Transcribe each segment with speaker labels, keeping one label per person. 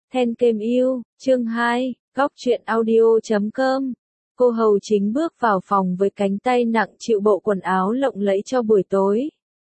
Speaker 1: Then Kem Yêu, chương 2, góc truyện audio.com. Cô hầu chính bước vào phòng với cánh tay nặng chịu bộ quần áo lộng lẫy cho buổi tối.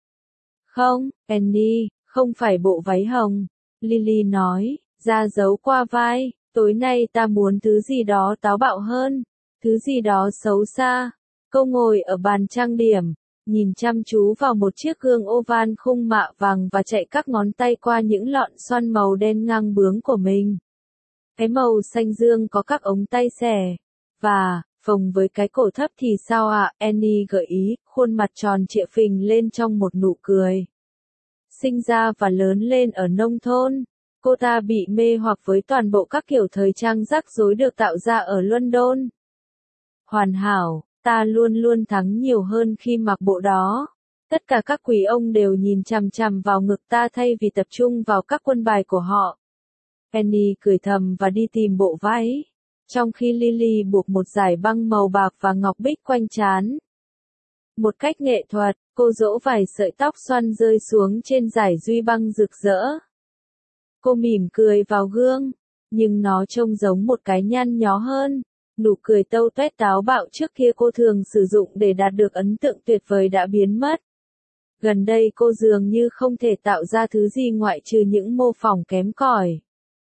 Speaker 1: Không, Annie, không phải bộ váy hồng. Lily nói, da giấu qua vai, tối nay ta muốn thứ gì đó táo bạo hơn, thứ gì đó xấu xa. Cô ngồi ở bàn trang điểm, nhìn chăm chú vào một chiếc gương oval khung mạ vàng và chạy các ngón tay qua những lọn xoăn màu đen ngang bướng của mình. Cái màu xanh dương có các ống tay xẻ, và, phồng với cái cổ thấp thì sao ạ? Annie gợi ý, khuôn mặt tròn trịa phình lên trong một nụ cười. Sinh ra và lớn lên ở nông thôn, cô ta bị mê hoặc với toàn bộ các kiểu thời trang rắc rối được tạo ra ở London. Hoàn hảo, ta luôn luôn thắng nhiều hơn khi mặc bộ đó. Tất cả các quý ông đều nhìn chằm chằm vào ngực ta thay vì tập trung vào các quân bài của họ. Annie cười thầm và đi tìm bộ váy, trong khi Lily buộc một dải băng màu bạc và ngọc bích quanh trán. Một cách nghệ thuật, cô dỗ vài sợi tóc xoăn rơi xuống trên dải duy băng rực rỡ. Cô mỉm cười vào gương, nhưng nó trông giống một cái nhăn nhó hơn. Nụ cười tâu tuét táo bạo trước kia cô thường sử dụng để đạt được ấn tượng tuyệt vời đã biến mất. Gần đây cô dường như không thể tạo ra thứ gì ngoại trừ những mô phỏng kém cỏi.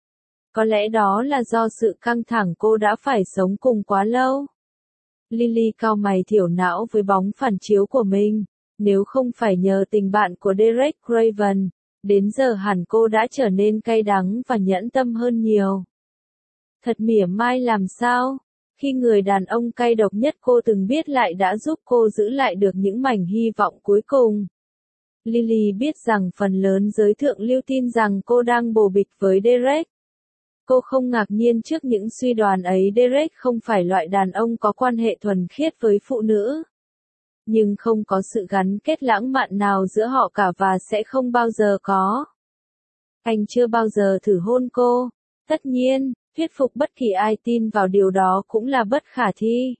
Speaker 1: Có lẽ đó là do sự căng thẳng cô đã phải sống cùng quá lâu. Lily cau mày thiểu não với bóng phản chiếu của mình. Nếu không phải nhờ tình bạn của Derek Craven, đến giờ hẳn cô đã trở nên cay đắng và nhẫn tâm hơn nhiều. Thật mỉa mai làm sao, khi người đàn ông cay độc nhất cô từng biết lại đã giúp cô giữ lại được những mảnh hy vọng cuối cùng. Lily biết rằng phần lớn giới thượng lưu tin rằng cô đang bồ bịch với Derek. Cô không ngạc nhiên trước những suy đoán ấy. Derek không phải loại đàn ông có quan hệ thuần khiết với phụ nữ. Nhưng không có sự gắn kết lãng mạn nào giữa họ cả và sẽ không bao giờ có. Anh chưa bao giờ thử hôn cô. Tất nhiên, thuyết phục bất kỳ ai tin vào điều đó cũng là bất khả thi.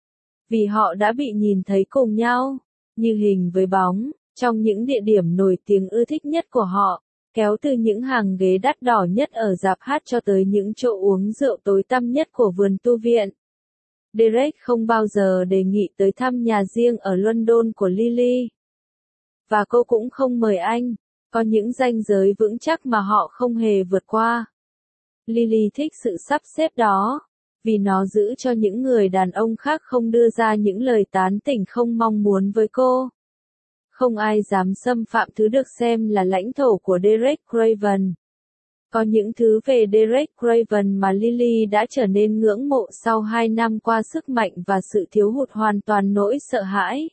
Speaker 1: Vì họ đã bị nhìn thấy cùng nhau, như hình với bóng, trong những địa điểm nổi tiếng ưa thích nhất của họ. Kéo từ những hàng ghế đắt đỏ nhất ở rạp hát cho tới những chỗ uống rượu tối tăm nhất của vườn tu viện. Derek không bao giờ đề nghị tới thăm nhà riêng ở London của Lily. Và cô cũng không mời anh, có những ranh giới vững chắc mà họ không hề vượt qua. Lily thích sự sắp xếp đó, vì nó giữ cho những người đàn ông khác không đưa ra những lời tán tỉnh không mong muốn với cô. Không ai dám xâm phạm thứ được xem là lãnh thổ của Derek Craven. Có những thứ về Derek Craven mà Lily đã trở nên ngưỡng mộ sau 2 năm qua sức mạnh và sự thiếu hụt hoàn toàn nỗi sợ hãi.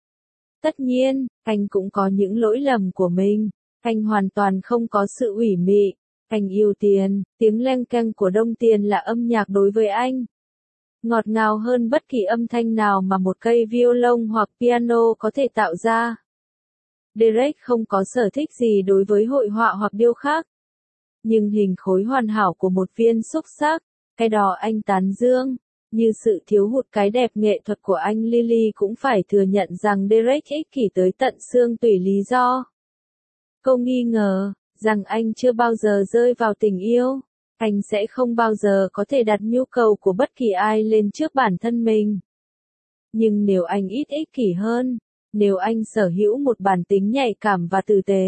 Speaker 1: Tất nhiên, anh cũng có những lỗi lầm của mình. Anh hoàn toàn không có sự ủy mị. Anh yêu tiền, tiếng leng keng của đồng tiền là âm nhạc đối với anh. Ngọt ngào hơn bất kỳ âm thanh nào mà một cây violon hoặc piano có thể tạo ra. Derek không có sở thích gì đối với hội họa hoặc điêu khắc. Nhưng hình khối hoàn hảo của một viên xúc xắc, cái đó anh tán dương. Như sự thiếu hụt cái đẹp nghệ thuật của anh, Lily cũng phải thừa nhận rằng Derek ích kỷ tới tận xương tủy lý do. Cô nghi ngờ rằng anh chưa bao giờ rơi vào tình yêu. Anh sẽ không bao giờ có thể đặt nhu cầu của bất kỳ ai lên trước bản thân mình. Nhưng nếu anh ít ích kỷ hơn, nếu anh sở hữu một bản tính nhạy cảm và tử tế,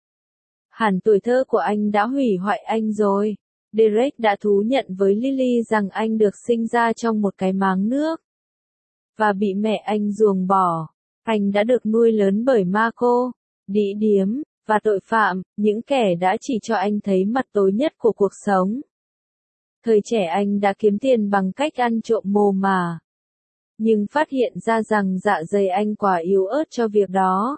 Speaker 1: hẳn tuổi thơ của anh đã hủy hoại anh rồi. Derek đã thú nhận với Lily rằng anh được sinh ra trong một cái máng nước và bị mẹ anh ruồng bỏ. Anh đã được nuôi lớn bởi ma cô, đĩ điếm và tội phạm, những kẻ đã chỉ cho anh thấy mặt tối nhất của cuộc sống. Thời trẻ anh đã kiếm tiền bằng cách ăn trộm mồ mả, nhưng phát hiện ra rằng dạ dày anh quá yếu ớt cho việc đó.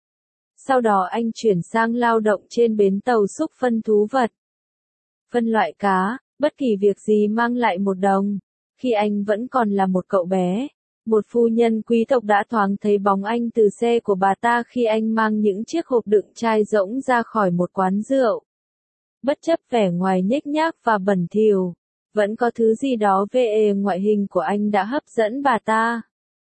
Speaker 1: Sau đó anh chuyển sang lao động trên bến tàu xúc phân thú vật. Phân loại cá, bất kỳ việc gì mang lại $1. Khi anh vẫn còn là một cậu bé, một phu nhân quý tộc đã thoáng thấy bóng anh từ xe của bà ta khi anh mang những chiếc hộp đựng chai rỗng ra khỏi một quán rượu. Bất chấp vẻ ngoài nhếch nhác và bẩn thỉu, vẫn có thứ gì đó về ngoại hình của anh đã hấp dẫn bà ta.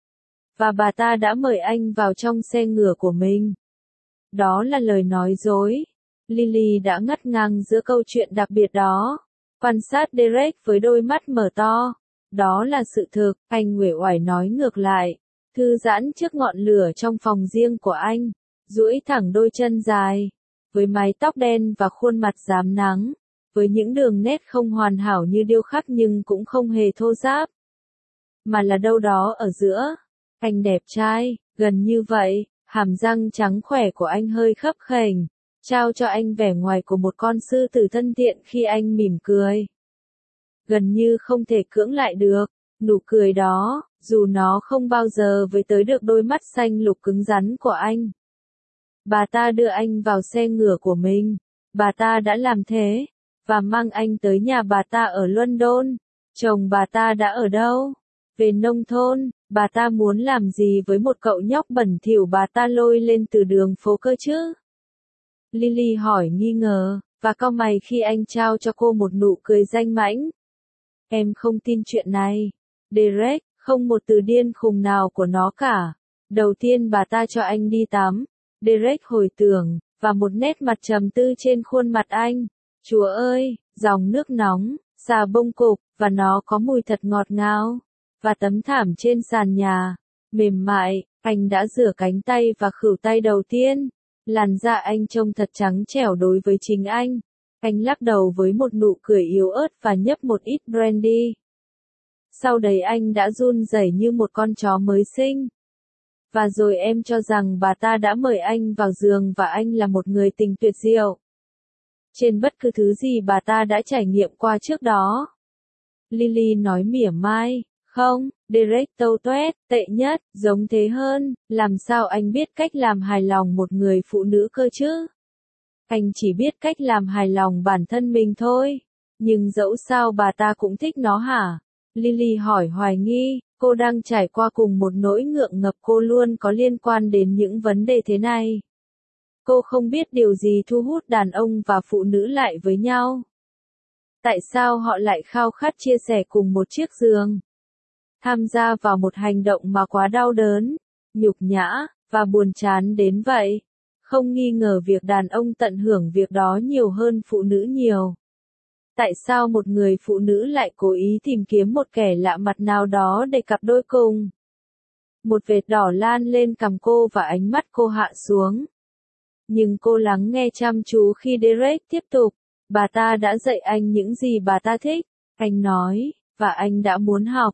Speaker 1: Và bà ta đã mời anh vào trong xe ngựa của mình. Đó là lời nói dối. Lily đã ngắt ngang giữa câu chuyện đặc biệt đó. Quan sát Derek với đôi mắt mở to. Đó là sự thực, anh uể oải nói ngược lại. Thư giãn trước ngọn lửa trong phòng riêng của anh. Duỗi thẳng đôi chân dài. Với mái tóc đen và khuôn mặt rám nắng. Với những đường nét không hoàn hảo như điêu khắc nhưng cũng không hề thô ráp. Mà là đâu đó ở giữa. Anh đẹp trai, gần như vậy, hàm răng trắng khỏe của anh hơi khấp khểnh. Trao cho anh vẻ ngoài của một con sư tử thân thiện khi anh mỉm cười. Gần như không thể cưỡng lại được, nụ cười đó, dù nó không bao giờ với tới được đôi mắt xanh lục cứng rắn của anh. Bà ta đưa anh vào xe ngựa của mình, bà ta đã làm thế, và mang anh tới nhà bà ta ở London. Chồng bà ta đã ở đâu? Về nông thôn, bà ta muốn làm gì với một cậu nhóc bẩn thỉu bà ta lôi lên từ đường phố cơ chứ? Lily hỏi nghi ngờ, và cau mày khi anh trao cho cô một nụ cười danh mãnh. Em không tin chuyện này. Derek, không một từ điên khùng nào của nó cả. Đầu tiên bà ta cho anh đi tắm. Derek hồi tưởng, và một nét mặt trầm tư trên khuôn mặt anh. Chúa ơi, dòng nước nóng, xà bông cục, và nó có mùi thật ngọt ngào. Và tấm thảm trên sàn nhà, mềm mại, anh đã rửa cánh tay và khuỷu tay đầu tiên. Làn da anh trông thật trắng trẻo đối với chính anh. Anh lắc đầu với một nụ cười yếu ớt và nhấp một ít brandy. Sau đấy anh đã run rẩy như một con chó mới sinh. Và rồi em cho rằng bà ta đã mời anh vào giường và anh là một người tình tuyệt diệu. Trên bất cứ thứ gì bà ta đã trải nghiệm qua trước đó. Lily nói mỉa mai. Không, Derek tâu toét, tệ nhất, giống thế hơn, làm sao anh biết cách làm hài lòng một người phụ nữ cơ chứ? Anh chỉ biết cách làm hài lòng bản thân mình thôi. Nhưng dẫu sao bà ta cũng thích nó hả? Lily hỏi hoài nghi, cô đang trải qua cùng một nỗi ngượng ngập cô luôn có liên quan đến những vấn đề thế này. Cô không biết điều gì thu hút đàn ông và phụ nữ lại với nhau. Tại sao họ lại khao khát chia sẻ cùng một chiếc giường? Tham gia vào một hành động mà quá đau đớn, nhục nhã, và buồn chán đến vậy. Không nghi ngờ việc đàn ông tận hưởng việc đó nhiều hơn phụ nữ nhiều. Tại sao một người phụ nữ lại cố ý tìm kiếm một kẻ lạ mặt nào đó để cặp đôi cùng? Một vệt đỏ lan lên cằm cô và ánh mắt cô hạ xuống. Nhưng cô lắng nghe chăm chú khi Derek tiếp tục. Bà ta đã dạy anh những gì bà ta thích. Anh nói, và anh đã muốn học.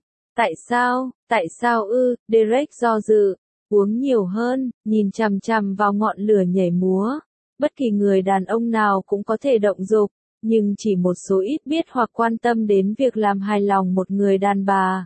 Speaker 1: Tại sao Derek do dự, uống nhiều hơn, nhìn chằm chằm vào ngọn lửa nhảy múa. Bất kỳ người đàn ông nào cũng có thể động dục, nhưng chỉ một số ít biết hoặc quan tâm đến việc làm hài lòng một người đàn bà.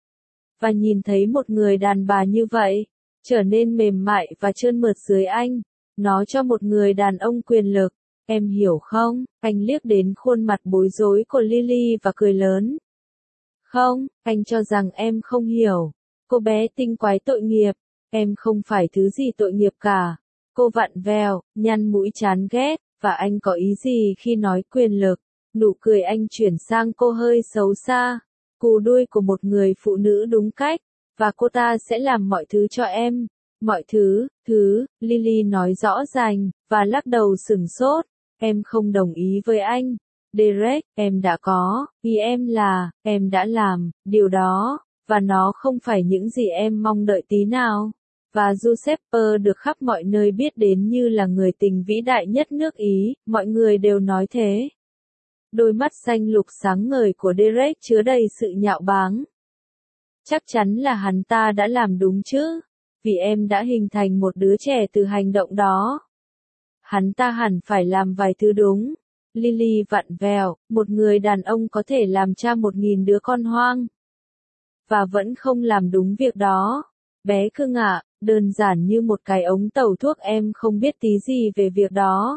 Speaker 1: Và nhìn thấy một người đàn bà như vậy, trở nên mềm mại và trơn mượt dưới anh, nó cho một người đàn ông quyền lực. Em hiểu không? Anh liếc đến khuôn mặt bối rối của Lily và cười lớn. Không, anh cho rằng em không hiểu. Cô bé tinh quái tội nghiệp, em không phải thứ gì tội nghiệp cả. Cô vặn vẹo, nhăn mũi chán ghét, và anh có ý gì khi nói quyền lực? Nụ cười anh chuyển sang cô hơi xấu xa. Cù đuôi của một người phụ nữ đúng cách, và cô ta sẽ làm mọi thứ cho em. Mọi thứ, Lily nói rõ ràng, và lắc đầu sửng sốt. Em không đồng ý với anh. Derek, em đã có, ý em là, em đã làm, điều đó, và nó không phải những gì em mong đợi tí nào. Và Giuseppe được khắp mọi nơi biết đến như là người tình vĩ đại nhất nước Ý, mọi người đều nói thế. Đôi mắt xanh lục sáng ngời của Derek chứa đầy sự nhạo báng. Chắc chắn là hắn ta đã làm đúng chứ, vì em đã hình thành một đứa trẻ từ hành động đó. Hắn ta hẳn phải làm vài thứ đúng. Lily vặn vẹo, một người đàn ông có thể làm cha 1000 đứa con hoang. Và vẫn không làm đúng việc đó. Bé cưng ạ, đơn giản như một cái ống tẩu thuốc em không biết tí gì về việc đó.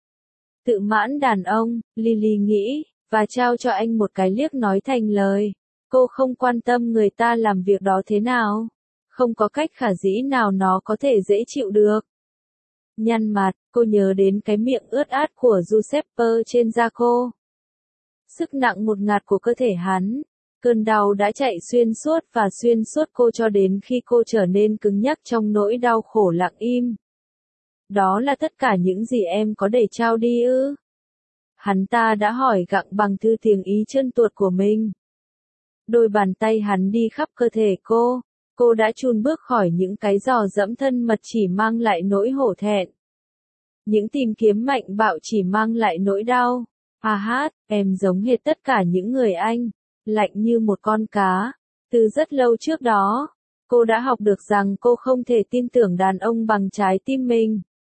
Speaker 1: Tự mãn đàn ông, Lily nghĩ, và trao cho anh một cái liếc nói thành lời. Cô không quan tâm người ta làm việc đó thế nào. Không có cách khả dĩ nào nó có thể dễ chịu được. Nhăn mặt, cô nhớ đến cái miệng ướt át của Giuseppe trên da cô. Sức nặng một ngạt của cơ thể hắn. Cơn đau đã chạy xuyên suốt cô cho đến khi cô trở nên cứng nhắc trong nỗi đau khổ lặng im. Đó là tất cả những gì em có để trao đi ư? Hắn ta đã hỏi gặng bằng thư tiếng Ý chân tuột của mình. Đôi bàn tay hắn đi khắp cơ thể cô đã chùn bước khỏi những cái giò dẫm thân mật chỉ mang lại nỗi hổ thẹn. Những tìm kiếm mạnh bạo chỉ mang lại nỗi đau. Em giống hệt tất cả những người anh, lạnh như một con cá. Từ rất lâu trước đó, cô đã học được rằng cô không thể tin tưởng đàn ông bằng trái tim mình.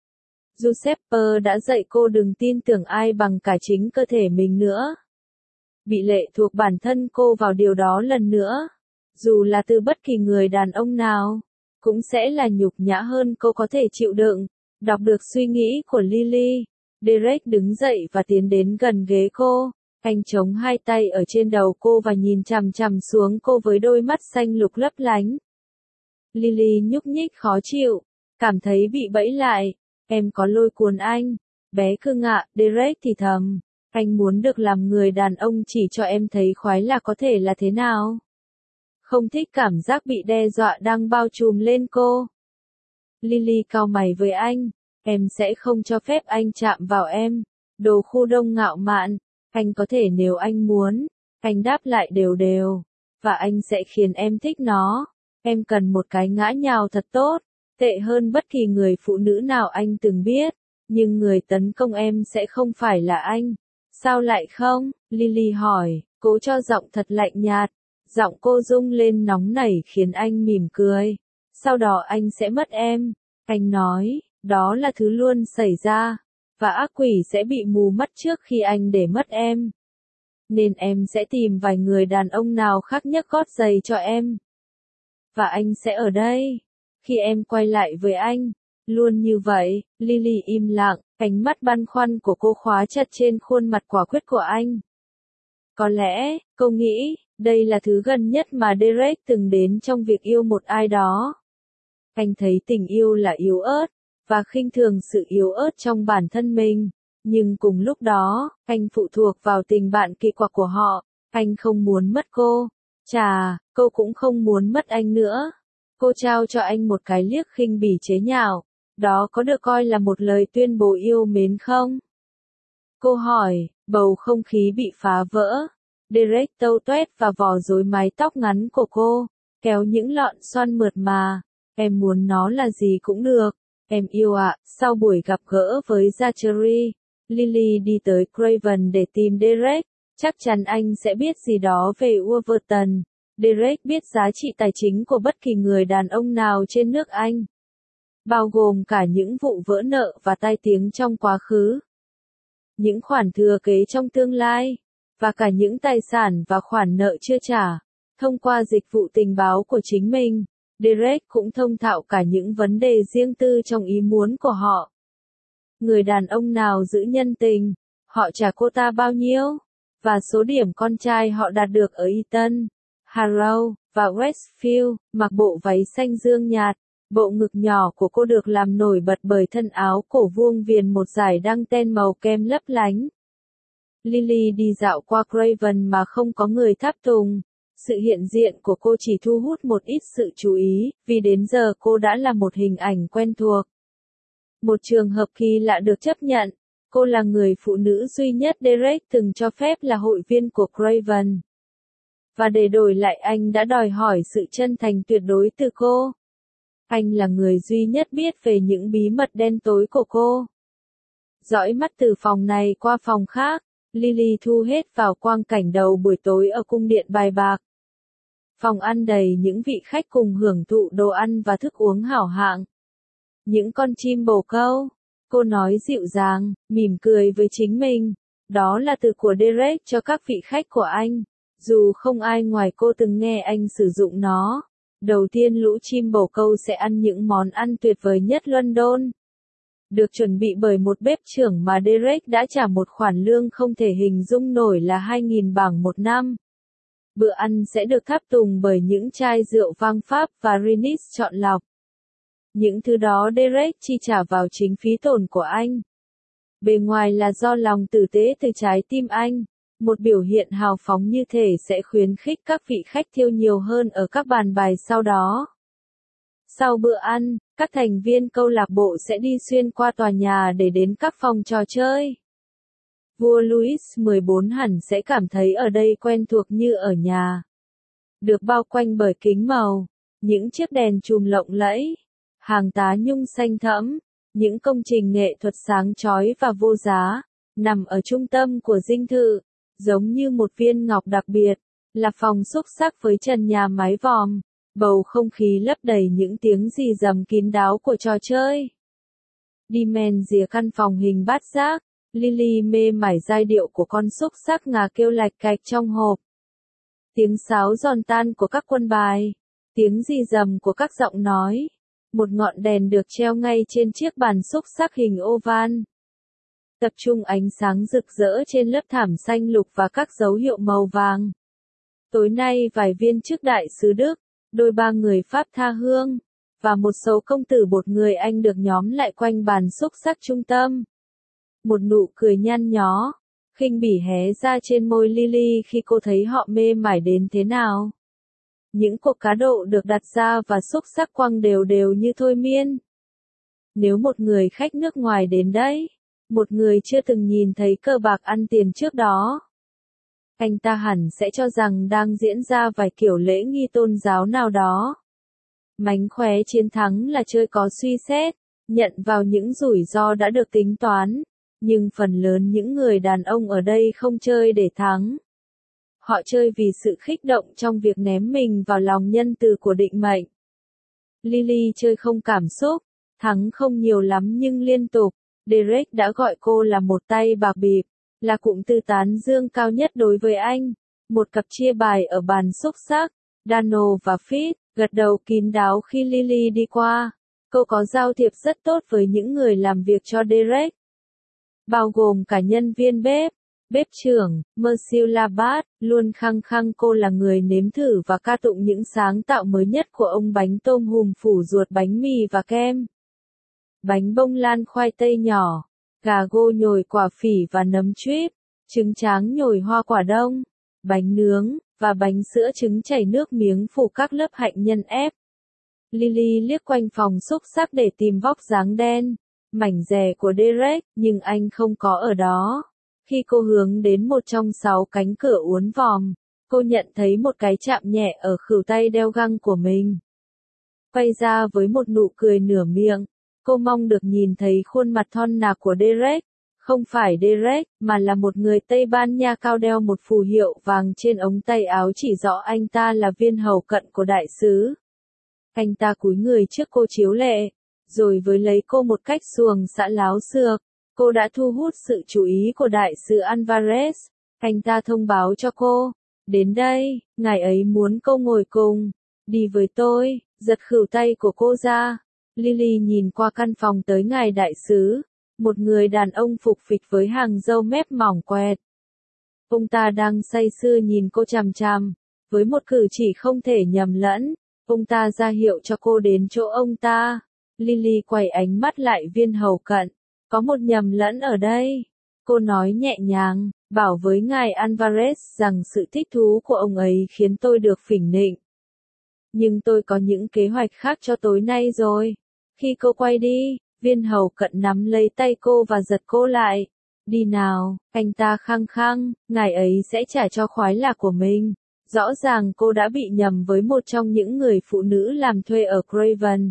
Speaker 1: Giuseppe đã dạy cô đừng tin tưởng ai bằng cả chính cơ thể mình nữa. Bị lệ thuộc bản thân cô vào điều đó lần nữa, dù là từ bất kỳ người đàn ông nào, cũng sẽ là nhục nhã hơn cô có thể chịu đựng. Đọc được suy nghĩ của Lily, Derek đứng dậy và tiến đến gần ghế cô. Anh chống hai tay ở trên đầu cô và nhìn chằm chằm xuống cô với đôi mắt xanh lục lấp lánh. Lily nhúc nhích khó chịu, cảm thấy bị bẫy lại. Em có lôi cuốn anh. Bé cưng ạ, Derek thì thầm. Anh muốn được làm người đàn ông chỉ cho em thấy khoái là có thể là thế nào. Không thích cảm giác bị đe dọa đang bao trùm lên cô. Lily cau mày với anh. Em sẽ không cho phép anh chạm vào em. Đồ khu đông ngạo mạn. Anh có thể nếu anh muốn. Anh đáp lại đều đều. Và anh sẽ khiến em thích nó. Em cần một cái ngã nhào thật tốt. Tệ hơn bất kỳ người phụ nữ nào anh từng biết. Nhưng người tấn công em sẽ không phải là anh. Sao lại không? Lily hỏi, cố cho giọng thật lạnh nhạt. Giọng cô rung lên nóng nảy khiến anh mỉm cười. Sau đó anh sẽ mất em. Anh nói, đó là thứ luôn xảy ra. Và ác quỷ sẽ bị mù mắt trước khi anh để mất em. Nên em sẽ tìm vài người đàn ông nào khác nhấc gót giày cho em. Và anh sẽ ở đây. Khi em quay lại với anh. Luôn như vậy, Lily im lặng, ánh mắt băn khoăn của cô khóa chặt trên khuôn mặt quả quyết của anh. Có lẽ, cô nghĩ, đây là thứ gần nhất mà Derek từng đến trong việc yêu một ai đó. Anh thấy tình yêu là yếu ớt, và khinh thường sự yếu ớt trong bản thân mình. Nhưng cùng lúc đó, anh phụ thuộc vào tình bạn kỳ quặc của họ. Anh không muốn mất cô. Chà, cô cũng không muốn mất anh nữa. Cô trao cho anh một cái liếc khinh bỉ chế nhạo. Đó có được coi là một lời tuyên bố yêu mến không? Cô hỏi, bầu không khí bị phá vỡ. Derek tâu tuét và vò rối mái tóc ngắn của cô, kéo những lọn xoăn mượt mà. Em muốn nó là gì cũng được. Em yêu ạ. Sau buổi gặp gỡ với Zachary, Lily đi tới Craven để tìm Derek. Chắc chắn anh sẽ biết gì đó về Wolverton. Derek biết giá trị tài chính của bất kỳ người đàn ông nào trên nước Anh. Bao gồm cả những vụ vỡ nợ và tai tiếng trong quá khứ. Những khoản thừa kế trong tương lai. Và cả những tài sản và khoản nợ chưa trả. Thông qua dịch vụ tình báo của chính mình, Derek cũng thông thạo cả những vấn đề riêng tư trong ý muốn của họ. Người đàn ông nào giữ nhân tình, họ trả cô ta bao nhiêu, và số điểm con trai họ đạt được ở Eton, Harrow, và Westfield, mặc bộ váy xanh dương nhạt. Bộ ngực nhỏ của cô được làm nổi bật bởi thân áo cổ vuông viền một dải đăng ten màu kem lấp lánh. Lily đi dạo qua Craven mà không có người tháp tùng. Sự hiện diện của cô chỉ thu hút một ít sự chú ý, vì đến giờ cô đã là một hình ảnh quen thuộc. Một trường hợp kỳ lạ được chấp nhận. Cô là người phụ nữ duy nhất Derek từng cho phép là hội viên của Craven. Và để đổi lại anh đã đòi hỏi sự chân thành tuyệt đối từ cô. Anh là người duy nhất biết về những bí mật đen tối của cô. Dõi mắt từ phòng này qua phòng khác, Lily thu hết vào quang cảnh đầu buổi tối ở cung điện bài bạc. Phòng ăn đầy những vị khách cùng hưởng thụ đồ ăn và thức uống hảo hạng. Những con chim bồ câu. Cô nói dịu dàng, mỉm cười với chính mình. Đó là từ của Derek cho các vị khách của anh. Dù không ai ngoài cô từng nghe anh sử dụng nó. Đầu tiên lũ chim bồ câu sẽ ăn những món ăn tuyệt vời nhất London. Được chuẩn bị bởi một bếp trưởng mà Derek đã trả một khoản lương không thể hình dung nổi là 2.000 bảng một năm. Bữa ăn sẽ được tháp tùng bởi những chai rượu vang Pháp và Rhenish chọn lọc. Những thứ đó Derek chi trả vào chính phí tổn của anh. Bề ngoài là do lòng tử tế từ trái tim anh. Một biểu hiện hào phóng như thể sẽ khuyến khích các vị khách tiêu nhiều hơn ở các bàn bài sau đó. Sau bữa ăn, các thành viên câu lạc bộ sẽ đi xuyên qua tòa nhà để đến các phòng trò chơi. Vua Louis XIV hẳn sẽ cảm thấy ở đây quen thuộc như ở nhà. Được bao quanh bởi kính màu, những chiếc đèn chùm lộng lẫy, hàng tá nhung xanh thẫm, những công trình nghệ thuật sáng chói và vô giá, nằm ở trung tâm của dinh thự, giống như một viên ngọc đặc biệt, là phòng xúc xắc với trần nhà mái vòm, bầu không khí lấp đầy những tiếng rì rầm kín đáo của trò chơi. Đi men rìa căn phòng hình bát giác, Lily mê mải giai điệu của con xúc xắc ngà kêu lạch cạch trong hộp. Tiếng sáo giòn tan của các quân bài, tiếng rì rầm của các giọng nói. Một ngọn đèn được treo ngay trên chiếc bàn xúc xắc hình oval. Tập trung ánh sáng rực rỡ trên lớp thảm xanh lục và các dấu hiệu màu vàng. Tối nay vài viên chức đại sứ Đức, đôi ba người Pháp tha hương, và một số công tử bột người Anh được nhóm lại quanh bàn xúc xắc trung tâm. Một nụ cười nhăn nhó, khinh bỉ hé ra trên môi Lily khi cô thấy họ mê mải đến thế nào. Những cuộc cá độ được đặt ra và xúc xắc quăng đều đều như thôi miên. Nếu một người khách nước ngoài đến đây, một người chưa từng nhìn thấy cờ bạc ăn tiền trước đó, anh ta hẳn sẽ cho rằng đang diễn ra vài kiểu lễ nghi tôn giáo nào đó. Mánh khóe chiến thắng là chơi có suy xét, nhận vào những rủi ro đã được tính toán, nhưng phần lớn những người đàn ông ở đây không chơi để thắng. Họ chơi vì sự khích động trong việc ném mình vào lòng nhân từ của định mệnh. Lily chơi không cảm xúc, thắng không nhiều lắm nhưng liên tục. Derek đã gọi cô là một tay bạc bịp, là cụm từ tán dương cao nhất đối với anh. Một cặp chia bài ở bàn xúc xắc, Dano và Fitz, gật đầu kín đáo khi Lily đi qua. Cô có giao thiệp rất tốt với những người làm việc cho Derek, bao gồm cả nhân viên bếp. Bếp trưởng, Monsieur Labat, luôn khăng khăng cô là người nếm thử và ca tụng những sáng tạo mới nhất của ông bánh tôm hùm phủ ruột bánh mì và kem. Bánh bông lan khoai tây nhỏ, gà gô nhồi quả phỉ và nấm trip, trứng tráng nhồi hoa quả đông, bánh nướng, và bánh sữa trứng chảy nước miếng phủ các lớp hạnh nhân ép. Lily liếc quanh phòng xúc xắc để tìm vóc dáng đen, mảnh dè của Derek, nhưng anh không có ở đó. Khi cô hướng đến một trong 6 cánh cửa uốn vòm, cô nhận thấy một cái chạm nhẹ ở khuỷu tay đeo găng của mình. Quay ra với một nụ cười nửa miệng, cô mong được nhìn thấy khuôn mặt thon nạc của Derek. Không phải Derek, mà là một người Tây Ban Nha cao đeo một phù hiệu vàng trên ống tay áo chỉ rõ anh ta là viên hầu cận của đại sứ. Anh ta cúi người trước cô chiếu lệ, rồi với lấy cô một cách xuồng xã láo xược. Cô đã thu hút sự chú ý của đại sứ Alvarez. Anh ta thông báo cho cô, đến đây, ngài ấy muốn cô ngồi cùng, đi với tôi, giật khuỷu tay của cô ra. Lily nhìn qua căn phòng tới ngài đại sứ, một người đàn ông phục phịch với hàng râu mép mỏng quẹt. Ông ta đang say sưa nhìn cô chằm chằm, với một cử chỉ không thể nhầm lẫn, ông ta ra hiệu cho cô đến chỗ ông ta. Lily quay ánh mắt lại viên hầu cận. Có một nhầm lẫn ở đây. Cô nói nhẹ nhàng, bảo với ngài Alvarez rằng sự thích thú của ông ấy khiến tôi được phỉnh nịnh. Nhưng tôi có những kế hoạch khác cho tối nay rồi. Khi cô quay đi, viên hầu cận nắm lấy tay cô và giật cô lại. Đi nào, anh ta khăng khăng, ngài ấy sẽ trả cho khoái lạc của mình. Rõ ràng cô đã bị nhầm với một trong những người phụ nữ làm thuê ở Craven.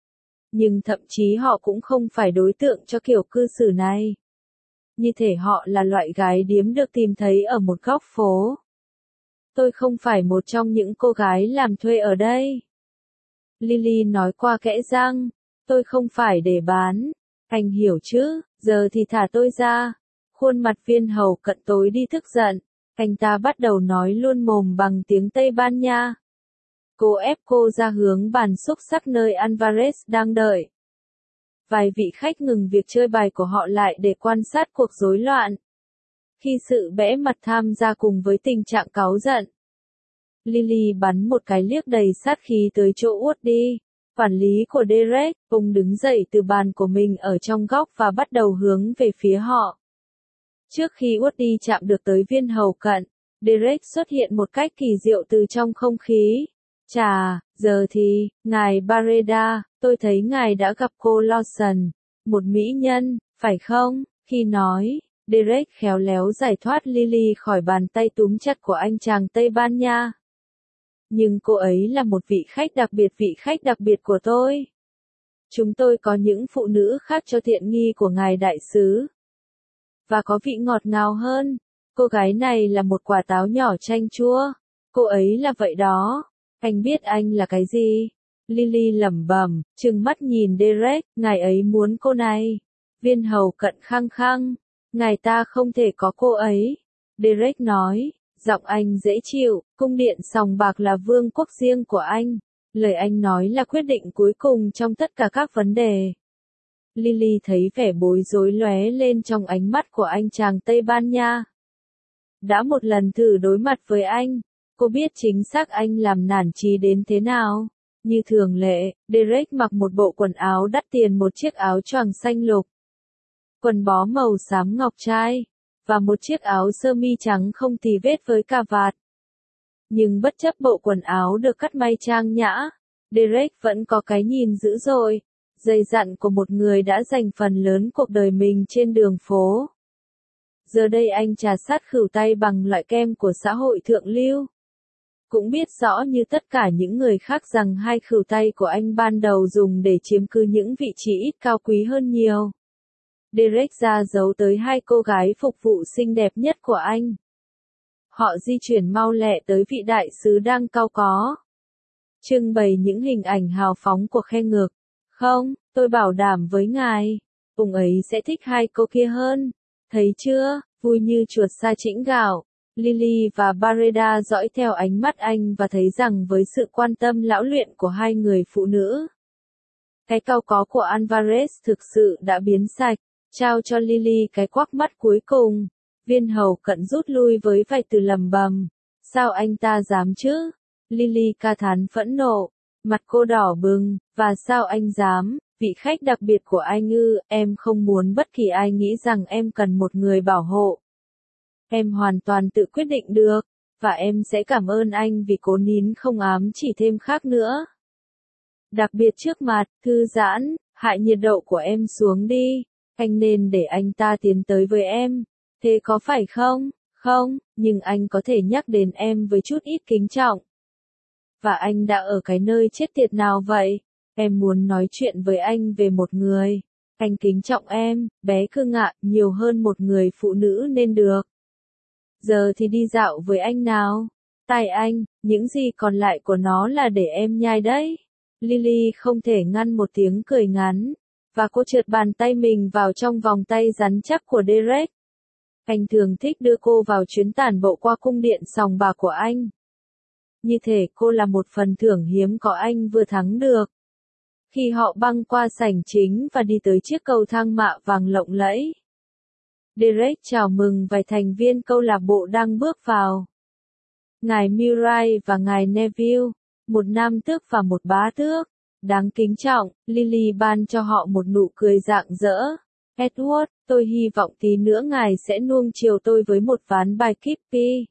Speaker 1: Nhưng thậm chí họ cũng không phải đối tượng cho kiểu cư xử này. Như thể họ là loại gái điếm được tìm thấy ở một góc phố. Tôi không phải một trong những cô gái làm thuê ở đây. Lily nói qua kẽ răng, tôi không phải để bán. Anh hiểu chứ, giờ thì thả tôi ra. Khuôn mặt viên hầu cận tối đi tức giận. Anh ta bắt đầu nói luôn mồm bằng tiếng Tây Ban Nha. Cô ép cô ra hướng bàn xúc xắc nơi Alvarez đang đợi. Vài vị khách ngừng việc chơi bài của họ lại để quan sát cuộc rối loạn. Khi sự bẽ mặt tham gia cùng với tình trạng cáu giận, Lily bắn một cái liếc đầy sát khí tới chỗ Woody, quản lý của Derek. Ông đứng dậy từ bàn của mình ở trong góc và bắt đầu hướng về phía họ. Trước khi Woody chạm được tới viên hầu cận, Derek xuất hiện một cách kỳ diệu từ trong không khí. Chà, Giờ thì, ngài Barreda, tôi thấy ngài đã gặp cô Lawson, một mỹ nhân, phải không? Khi nói, Derek khéo léo giải thoát Lily khỏi bàn tay túm chặt của anh chàng Tây Ban Nha. Nhưng cô ấy là một vị khách đặc biệt của tôi. Chúng tôi có những phụ nữ khác cho tiện nghi của ngài đại sứ. Và có vị ngọt ngào hơn. Cô gái này là một quả táo nhỏ chanh chua. Cô ấy là vậy đó. Anh biết anh là cái gì? Lily lẩm bẩm, trừng mắt nhìn Derek, ngài ấy muốn cô này. Viên hầu cận khăng khăng, ngài ta không thể có cô ấy. Derek nói, giọng anh dễ chịu, cung điện sòng bạc là vương quốc riêng của anh. Lời anh nói là quyết định cuối cùng trong tất cả các vấn đề. Lily thấy vẻ bối rối lóe lên trong ánh mắt của anh chàng Tây Ban Nha. Đã một lần thử đối mặt với anh, cô biết chính xác anh làm nản chí đến thế nào. Như thường lệ, Derek mặc một bộ quần áo đắt tiền, một chiếc áo choàng xanh lục, quần bó màu xám ngọc trai, và một chiếc áo sơ mi trắng không tì vết với cà vạt. Nhưng bất chấp bộ quần áo được cắt may trang nhã, Derek vẫn có cái nhìn dữ dội, dày dặn của một người đã dành phần lớn cuộc đời mình trên đường phố. Giờ đây anh chà sát khửu tay bằng loại kem của xã hội thượng lưu. Cũng biết rõ như tất cả những người khác rằng hai khửu tay của anh ban đầu dùng để chiếm cứ những vị trí ít cao quý hơn nhiều. Derek ra dấu tới hai cô gái phục vụ xinh đẹp nhất của anh. Họ di chuyển mau lẹ tới vị đại sứ đang cau có. Trưng bày những hình ảnh hào phóng của khe ngực. Không, tôi bảo đảm với ngài, ông ấy sẽ thích hai cô kia hơn. Thấy chưa, vui như chuột sa chĩnh gạo. Lily và Barreda dõi theo ánh mắt anh và thấy rằng với sự quan tâm lão luyện của hai người phụ nữ, cái cau có của Alvarez thực sự đã biến sạch. Trao cho Lily cái quắc mắt cuối cùng. Viên hầu cận rút lui với vài từ lầm bầm. Sao anh ta dám chứ? Lily ca thán phẫn nộ. Mặt cô đỏ bừng. Và sao anh dám? Vị khách đặc biệt của anh ư? Em không muốn bất kỳ ai nghĩ rằng em cần một người bảo hộ. Em hoàn toàn tự quyết định được. Và em sẽ cảm ơn anh vì cố nín không ám chỉ thêm khác nữa. Đặc biệt trước mặt, thư giãn, hạ nhiệt độ của em xuống đi. Anh nên để anh ta tiến tới với em. Thế có phải không? Không, nhưng anh có thể nhắc đến em với chút ít kính trọng. Và anh đã ở cái nơi chết tiệt nào vậy? Em muốn nói chuyện với anh về một người. Anh kính trọng em, bé cưng ạ, nhiều hơn một người phụ nữ nên được. Giờ thì đi dạo với anh nào. Tai anh, những gì còn lại của nó là để em nhai đấy. Lily không thể ngăn một tiếng cười ngắn. Và cô trượt bàn tay mình vào trong vòng tay rắn chắc của Derek. Anh thường thích đưa cô vào chuyến tản bộ qua cung điện sòng bạc của anh. Như thể cô là một phần thưởng hiếm có anh vừa thắng được. Khi họ băng qua sảnh chính và đi tới chiếc cầu thang mạ vàng lộng lẫy, Derek chào mừng vài thành viên câu lạc bộ đang bước vào. Ngài Murray và ngài Neville, một nam tước và một bá tước. Đáng kính trọng, Lily ban cho họ một nụ cười rạng rỡ. Edward, tôi hy vọng tí nữa ngài sẽ nuông chiều tôi với một ván bài Kippy.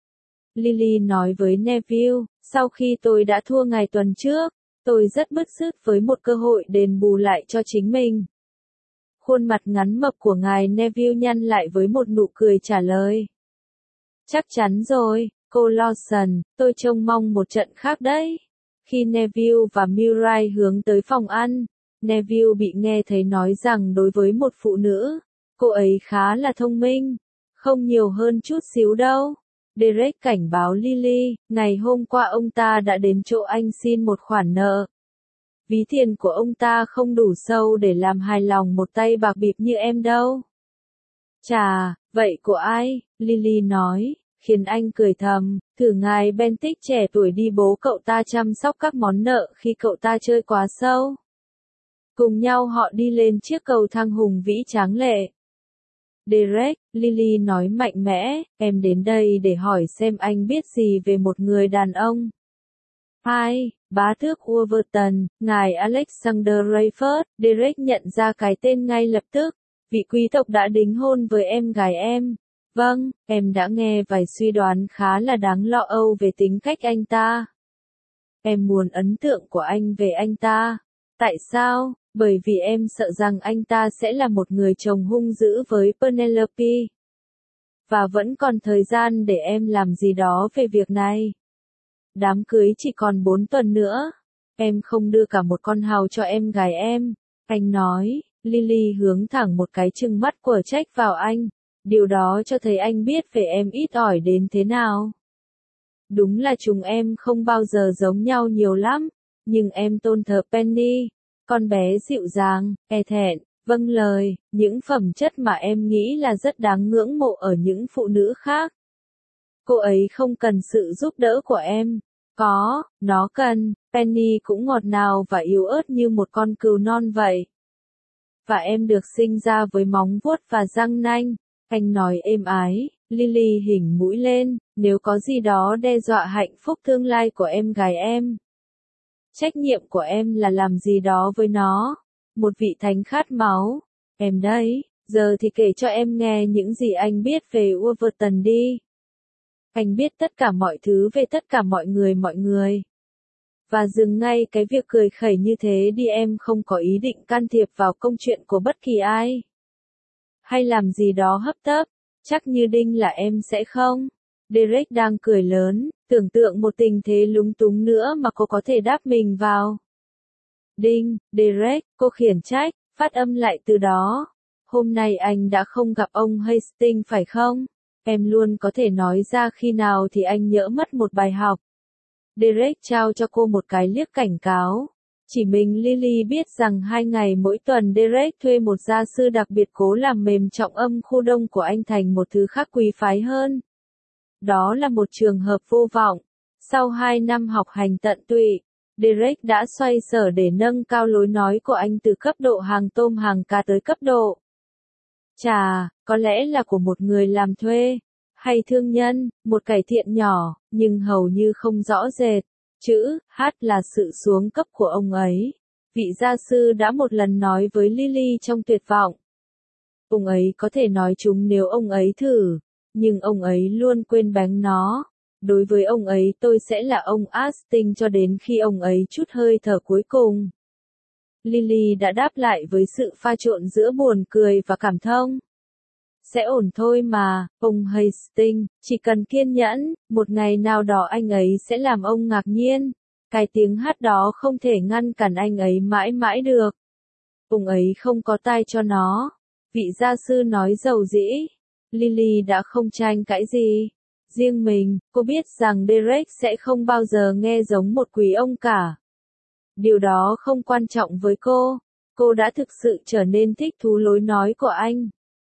Speaker 1: Lily nói với Neville, sau khi tôi đã thua ngày tuần trước, tôi rất bứt rứt với một cơ hội đền bù lại cho chính mình. Khuôn mặt ngắn mập của ngài Neville nhăn lại với một nụ cười trả lời. Chắc chắn rồi, cô Lawson, tôi trông mong một trận khác đấy. Khi Neville và Murray hướng tới phòng ăn, Neville bị nghe thấy nói rằng đối với một phụ nữ, cô ấy khá là thông minh. Không nhiều hơn chút xíu đâu. Derek cảnh báo Lily, ngày hôm qua ông ta đã đến chỗ anh xin một khoản nợ. Ví tiền của ông ta không đủ sâu để làm hài lòng một tay bạc bịp như em đâu. Chà, vậy của ai? Lily nói, khiến anh cười thầm, thử ngài Bentic trẻ tuổi đi bố cậu ta chăm sóc các món nợ khi cậu ta chơi quá sâu. Cùng nhau họ đi lên chiếc cầu thang hùng vĩ tráng lệ. Derek, Lily nói mạnh mẽ, em đến đây để hỏi xem anh biết gì về một người đàn ông. Hai, bá tước Wolverton, ngài Alexander Rayford. Derek nhận ra cái tên ngay lập tức. Vị quý tộc đã đính hôn với em gái em. Vâng, em đã nghe vài suy đoán khá là đáng lo âu về tính cách anh ta. Em muốn ấn tượng của anh về anh ta. Tại sao? Bởi vì em sợ rằng anh ta sẽ là một người chồng hung dữ với Penelope. Và vẫn còn thời gian để em làm gì đó về việc này. Đám cưới chỉ còn 4 tuần nữa. Em không đưa cả một con hàu cho em gái em. Anh nói, Lily hướng thẳng một cái trừng mắt của trách vào anh. Điều đó cho thấy anh biết về em ít ỏi đến thế nào. Đúng là chúng em không bao giờ giống nhau nhiều lắm. Nhưng em tôn thờ Penny. Con bé dịu dàng, e thẹn, vâng lời, những phẩm chất mà em nghĩ là rất đáng ngưỡng mộ ở những phụ nữ khác. Cô ấy không cần sự giúp đỡ của em. Có, nó cần. Penny cũng ngọt ngào và yếu ớt như một con cừu non vậy. Và em được sinh ra với móng vuốt và răng nanh. Anh nói êm ái. Lily hỉnh mũi lên, nếu có gì đó đe dọa hạnh phúc tương lai của em gái em. Trách nhiệm của em là làm gì đó với nó. Một vị thánh khát máu. Em đấy, giờ thì kể cho em nghe những gì anh biết về Wolverton đi. Anh biết tất cả mọi thứ về tất cả mọi người. Và dừng ngay cái việc cười khẩy như thế đi, em không có ý định can thiệp vào công chuyện của bất kỳ ai. Hay làm gì đó hấp tấp, chắc như đinh là em sẽ không. Derek đang cười lớn, tưởng tượng một tình thế lúng túng nữa mà cô có thể đáp mình vào. Đinh, Derek, cô khiển trách, phát âm lại từ đó. Hôm nay anh đã không gặp ông Hastings phải không? Em luôn có thể nói ra khi nào thì anh nhỡ mất một bài học. Derek trao cho cô một cái liếc cảnh cáo. Chỉ mình Lily biết rằng 2 ngày mỗi tuần Derek thuê một gia sư đặc biệt cố làm mềm trọng âm khu đông của anh thành một thứ khác quý phái hơn. Đó là một trường hợp vô vọng. Sau 2 năm học hành tận tụy, Derek đã xoay sở để nâng cao lối nói của anh từ cấp độ hàng tôm hàng cá tới cấp độ chà, có lẽ là của một người làm thuê, hay thương nhân, một cải thiện nhỏ, nhưng hầu như không rõ rệt. Chữ H là sự xuống cấp của ông ấy. Vị gia sư đã một lần nói với Lily trong tuyệt vọng. Ông ấy có thể nói chúng nếu ông ấy thử, nhưng ông ấy luôn quên bén nó. Đối với ông ấy tôi sẽ là ông Hastings cho đến khi ông ấy chút hơi thở cuối cùng. Lily đã đáp lại với sự pha trộn giữa buồn cười và cảm thông. Sẽ ổn thôi mà, ông Hastings, chỉ cần kiên nhẫn, một ngày nào đó anh ấy sẽ làm ông ngạc nhiên. Cái tiếng hát đó không thể ngăn cản anh ấy mãi mãi được. Ông ấy không có tai cho nó. Vị gia sư nói dầu dĩ. Lily đã không tranh cãi gì. Riêng mình, cô biết rằng Derek sẽ không bao giờ nghe giống một quý ông cả. Điều đó không quan trọng với cô. Cô đã thực sự trở nên thích thú lối nói của anh.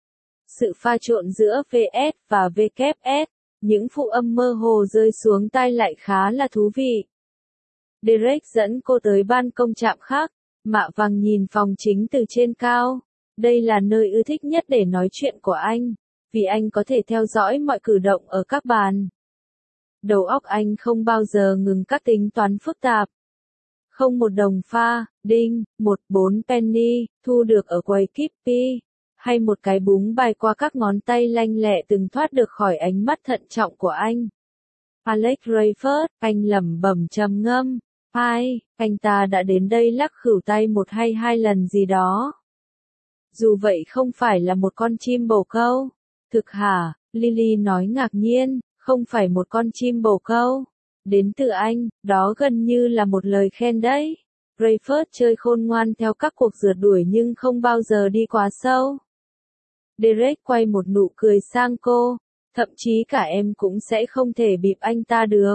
Speaker 1: Sự pha trộn giữa VS và WS, những phụ âm mơ hồ rơi xuống tai lại khá là thú vị. Derek dẫn cô tới ban công trạm khác, mạ vàng nhìn phòng chính từ trên cao. Đây là nơi ưa thích nhất để nói chuyện của anh, vì anh có thể theo dõi mọi cử động ở các bàn. Đầu óc anh không bao giờ ngừng các tính toán phức tạp. Không một đồng pha, đinh, 1,4 penny, thu được ở quầy Kippy, hay một cái búng bay qua các ngón tay lanh lẹ từng thoát được khỏi ánh mắt thận trọng của anh. Alex Rayford, anh lẩm bẩm trầm ngâm. Ai, anh ta đã đến đây lắc khửu tay 1 hay 2 lần gì đó. Dù vậy không phải là một con chim bồ câu. Thực hả? Lily nói ngạc nhiên, không phải một con chim bồ câu. Đến từ anh, đó gần như là một lời khen đấy. Rayford chơi khôn ngoan theo các cuộc rượt đuổi nhưng không bao giờ đi quá sâu. Derek quay một nụ cười sang cô, thậm chí cả em cũng sẽ không thể bịp anh ta được.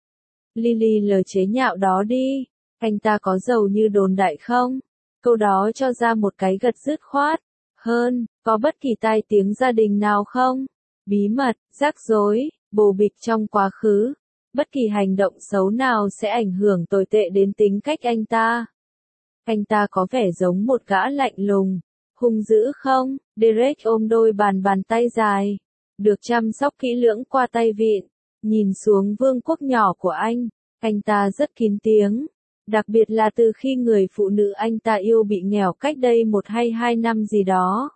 Speaker 1: Lily lờ chế nhạo đó đi, anh ta có giàu như đồn đại không? Câu đó cho ra một cái gật dứt khoát. Hơn, có bất kỳ tai tiếng gia đình nào không? Bí mật, rắc rối, bồ bịch trong quá khứ. Bất kỳ hành động xấu nào sẽ ảnh hưởng tồi tệ đến tính cách anh ta. Anh ta có vẻ giống một gã lạnh lùng, hung dữ không? Derek ôm đôi bàn tay dài, được chăm sóc kỹ lưỡng qua tay vịn, nhìn xuống vương quốc nhỏ của anh ta rất kín tiếng, đặc biệt là từ khi người phụ nữ anh ta yêu bị nghèo cách đây 1 hay 2 năm gì đó.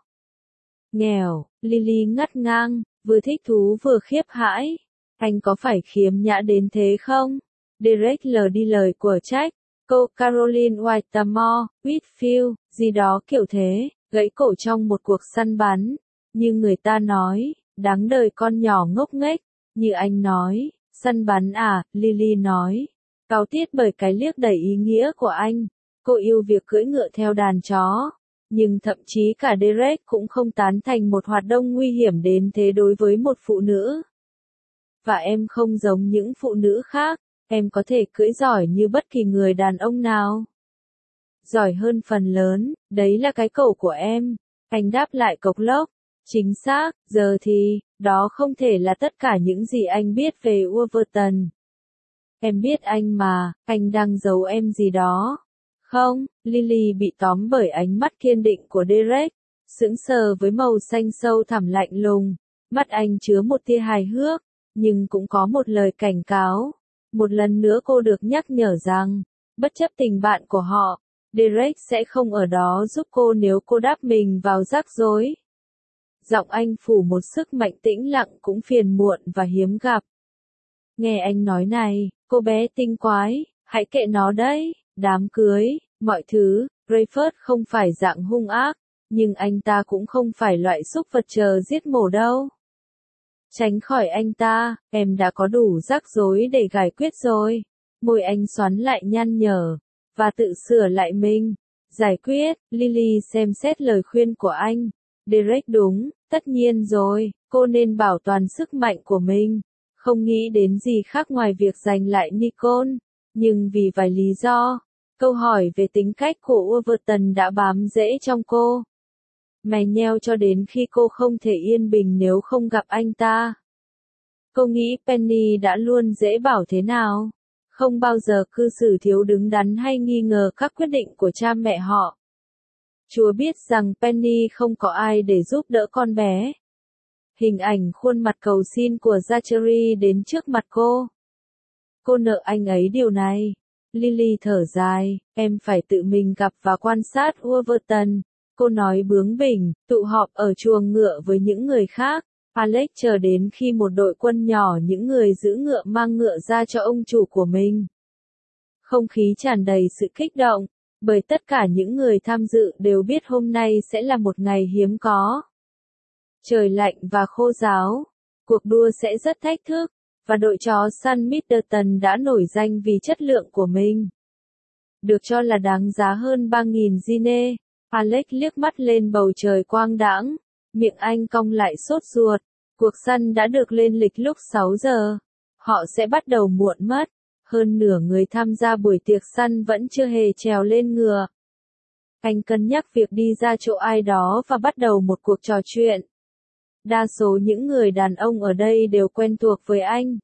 Speaker 1: Nghèo, Lily ngắt ngang, vừa thích thú vừa khiếp hãi. Anh có phải khiếm nhã đến thế không? Derek lờ đi lời của Jack. Cô Caroline Whittemore, Whitfield, gì đó kiểu thế, gãy cổ trong một cuộc săn bắn. Như người ta nói, đáng đời con nhỏ ngốc nghếch. Như anh nói, săn bắn à, Lily nói. Cáu tiết bởi cái liếc đầy ý nghĩa của anh. Cô yêu việc cưỡi ngựa theo đàn chó. Nhưng thậm chí cả Derek cũng không tán thành một hoạt động nguy hiểm đến thế đối với một phụ nữ. Và em không giống những phụ nữ khác, em có thể cưỡi giỏi như bất kỳ người đàn ông nào. Giỏi hơn phần lớn, đấy là cái cổ của em. Anh đáp lại cộc lốc. Chính xác, giờ thì, đó không thể là tất cả những gì anh biết về Wolverton. Em biết anh mà, anh đang giấu em gì đó. Không, Lily bị tóm bởi ánh mắt kiên định của Derek, sững sờ với màu xanh sâu thẳm lạnh lùng. Mắt anh chứa một tia hài hước, nhưng cũng có một lời cảnh cáo. Một lần nữa cô được nhắc nhở rằng, bất chấp tình bạn của họ, Derek sẽ không ở đó giúp cô nếu cô đáp mình vào rắc rối. Giọng anh phủ một sức mạnh tĩnh lặng cũng phiền muộn và hiếm gặp. Nghe anh nói này, cô bé tinh quái, hãy kệ nó đấy, đám cưới, mọi thứ, Rayford không phải dạng hung ác, nhưng anh ta cũng không phải loại súc vật chờ giết mổ đâu. Tránh khỏi anh ta, em đã có đủ rắc rối để giải quyết rồi. Môi anh xoắn lại nhăn nhở, và tự sửa lại mình. Giải quyết, Lily xem xét lời khuyên của anh. Derek đúng, tất nhiên rồi, cô nên bảo toàn sức mạnh của mình. Không nghĩ đến gì khác ngoài việc giành lại Nicole. Nhưng vì vài lý do, câu hỏi về tính cách của Wolverton đã bám rễ trong cô. Mày nheo cho đến khi cô không thể yên bình nếu không gặp anh ta. Cô nghĩ Penny đã luôn dễ bảo thế nào? Không bao giờ cư xử thiếu đứng đắn hay nghi ngờ các quyết định của cha mẹ họ. Chúa biết rằng Penny không có ai để giúp đỡ con bé. Hình ảnh khuôn mặt cầu xin của Zachary đến trước mặt cô. Cô nợ anh ấy điều này. Lily thở dài, em phải tự mình gặp và quan sát Wolverton. Cô nói bướng bỉnh, tụ họp ở chuồng ngựa với những người khác. Alex chờ đến khi một đội quân nhỏ những người giữ ngựa mang ngựa ra cho ông chủ của mình. Không khí tràn đầy sự kích động, bởi tất cả những người tham dự đều biết hôm nay sẽ là một ngày hiếm có. Trời lạnh và khô ráo, cuộc đua sẽ rất thách thức, và đội chó săn Middleton đã nổi danh vì chất lượng của mình. Được cho là đáng giá hơn 3.000 guinea. Alex liếc mắt lên bầu trời quang đãng, miệng anh cong lại sốt ruột. Cuộc săn đã được lên lịch lúc 6 giờ. Họ sẽ bắt đầu muộn mất. Hơn nửa người tham gia buổi tiệc săn vẫn chưa hề trèo lên ngựa. Anh cân nhắc việc đi ra chỗ ai đó và bắt đầu một cuộc trò chuyện. Đa số những người đàn ông ở đây đều quen thuộc với anh.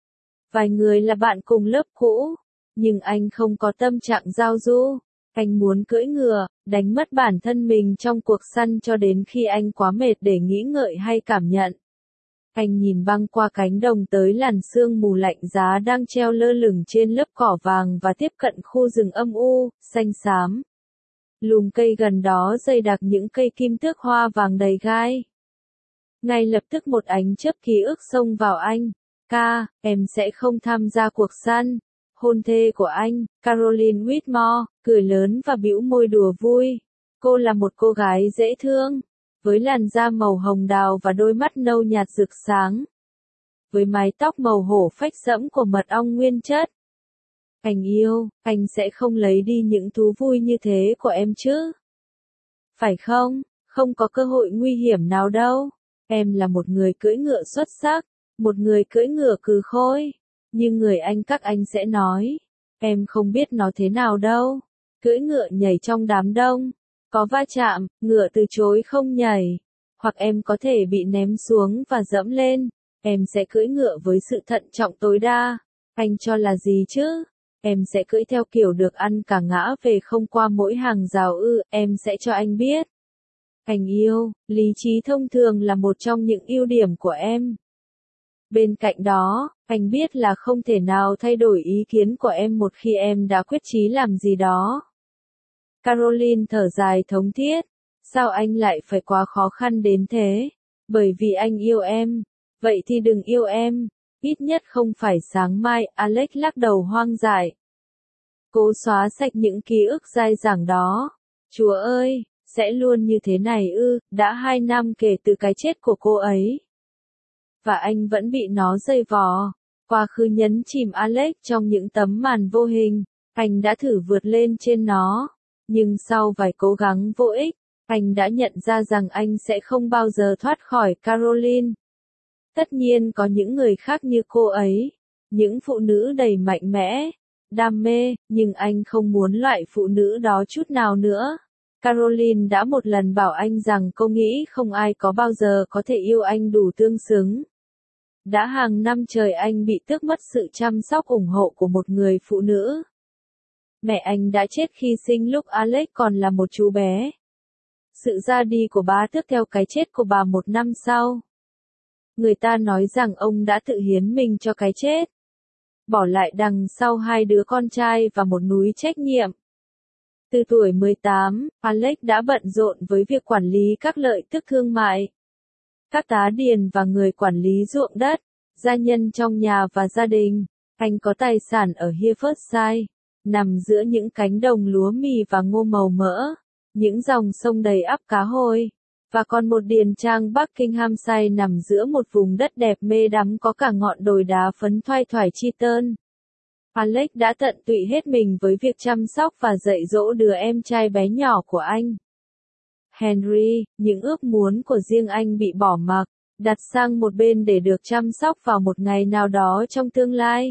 Speaker 1: Vài người là bạn cùng lớp cũ, nhưng anh không có tâm trạng giao du. Anh muốn cưỡi ngựa, đánh mất bản thân mình trong cuộc săn cho đến khi anh quá mệt để nghĩ ngợi hay cảm nhận. Anh nhìn băng qua cánh đồng tới làn sương mù lạnh giá đang treo lơ lửng trên lớp cỏ vàng và tiếp cận khu rừng âm u, xanh xám. Lùm cây gần đó dày đặc những cây kim tước hoa vàng đầy gai. Ngay lập tức một ánh chớp ký ức xông vào anh. Em sẽ không tham gia cuộc săn. Hôn thê của anh, Caroline Whitmore, cười lớn và bĩu môi đùa vui. Cô là một cô gái dễ thương, với làn da màu hồng đào và đôi mắt nâu nhạt rực sáng. Với mái tóc màu hổ phách sẫm của mật ong nguyên chất. Anh yêu, anh sẽ không lấy đi những thú vui như thế của em chứ? Phải không? Không có cơ hội nguy hiểm nào đâu. Em là một người cưỡi ngựa xuất sắc, một người cưỡi ngựa cừ khôi. Nhưng người anh các anh sẽ nói, em không biết nó thế nào đâu. Cưỡi ngựa nhảy trong đám đông, có va chạm, ngựa từ chối không nhảy. Hoặc em có thể bị ném xuống và dẫm lên. Em sẽ cưỡi ngựa với sự thận trọng tối đa. Anh cho là gì chứ? Em sẽ cưỡi theo kiểu được ăn cả ngã về không qua mỗi hàng rào ư, em sẽ cho anh biết. Anh yêu, lý trí thông thường là một trong những ưu điểm của em. Bên cạnh đó, anh biết là không thể nào thay đổi ý kiến của em một khi em đã quyết chí làm gì đó. Caroline thở dài thống thiết. Sao anh lại phải quá khó khăn đến thế? Bởi vì anh yêu em. Vậy thì đừng yêu em. Ít nhất không phải sáng mai, Alex lắc đầu hoang dại. Cố xóa sạch những ký ức dai dẳng đó. Chúa ơi, sẽ luôn như thế này ư, đã 2 năm kể từ cái chết của cô ấy. Và anh vẫn bị nó dây vò. Quá khứ nhấn chìm Alex trong những tấm màn vô hình, anh đã thử vượt lên trên nó. Nhưng sau vài cố gắng vô ích, anh đã nhận ra rằng anh sẽ không bao giờ thoát khỏi Caroline. Tất nhiên có những người khác như cô ấy, những phụ nữ đầy mạnh mẽ, đam mê, nhưng anh không muốn loại phụ nữ đó chút nào nữa. Caroline đã một lần bảo anh rằng cô nghĩ không ai có bao giờ có thể yêu anh đủ tương xứng. Đã hàng năm trời anh bị tước mất sự chăm sóc ủng hộ của một người phụ nữ. Mẹ anh đã chết khi sinh lúc Alex còn là một chú bé. Sự ra đi của bà tước theo cái chết của bà 1 năm sau. Người ta nói rằng ông đã tự hiến mình cho cái chết. Bỏ lại đằng sau 2 đứa con trai và một núi trách nhiệm. Từ tuổi 18, Alex đã bận rộn với việc quản lý các lợi tức thương mại. Các tá điền và người quản lý ruộng đất, gia nhân trong nhà và gia đình. Anh có tài sản ở Herefordshire, nằm giữa những cánh đồng lúa mì và ngô màu mỡ, những dòng sông đầy ắp cá hồi, và còn một điền trang Buckinghamshire nằm giữa một vùng đất đẹp mê đắm có cả ngọn đồi đá phấn thoai thoải Triton. Alex đã tận tụy hết mình với việc chăm sóc và dạy dỗ đứa em trai bé nhỏ của anh. Henry, những ước muốn của riêng anh bị bỏ mặc, đặt sang một bên để được chăm sóc vào một ngày nào đó trong tương lai.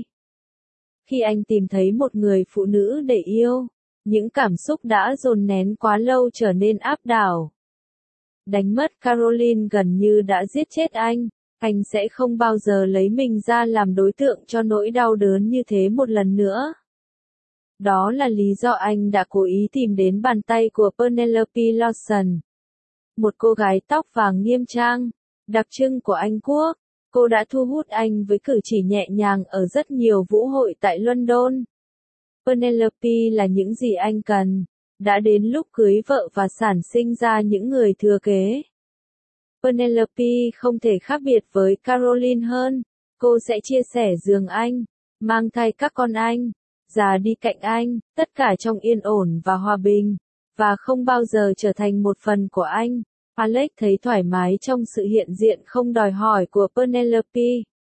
Speaker 1: Khi anh tìm thấy một người phụ nữ để yêu, những cảm xúc đã dồn nén quá lâu trở nên áp đảo. Đánh mất Caroline gần như đã giết chết anh sẽ không bao giờ lấy mình ra làm đối tượng cho nỗi đau đớn như thế một lần nữa. Đó là lý do anh đã cố ý tìm đến bàn tay của Penelope Lawson. Một cô gái tóc vàng nghiêm trang, đặc trưng của Anh Quốc. Cô đã thu hút anh với cử chỉ nhẹ nhàng ở rất nhiều vũ hội tại London. Penelope là những gì anh cần. Đã đến lúc cưới vợ và sản sinh ra những người thừa kế. Penelope không thể khác biệt với Caroline hơn. Cô sẽ chia sẻ giường anh, mang thai các con anh, già đi cạnh anh, tất cả trong yên ổn và hòa bình, và không bao giờ trở thành một phần của anh. Alex thấy thoải mái trong sự hiện diện không đòi hỏi của Penelope.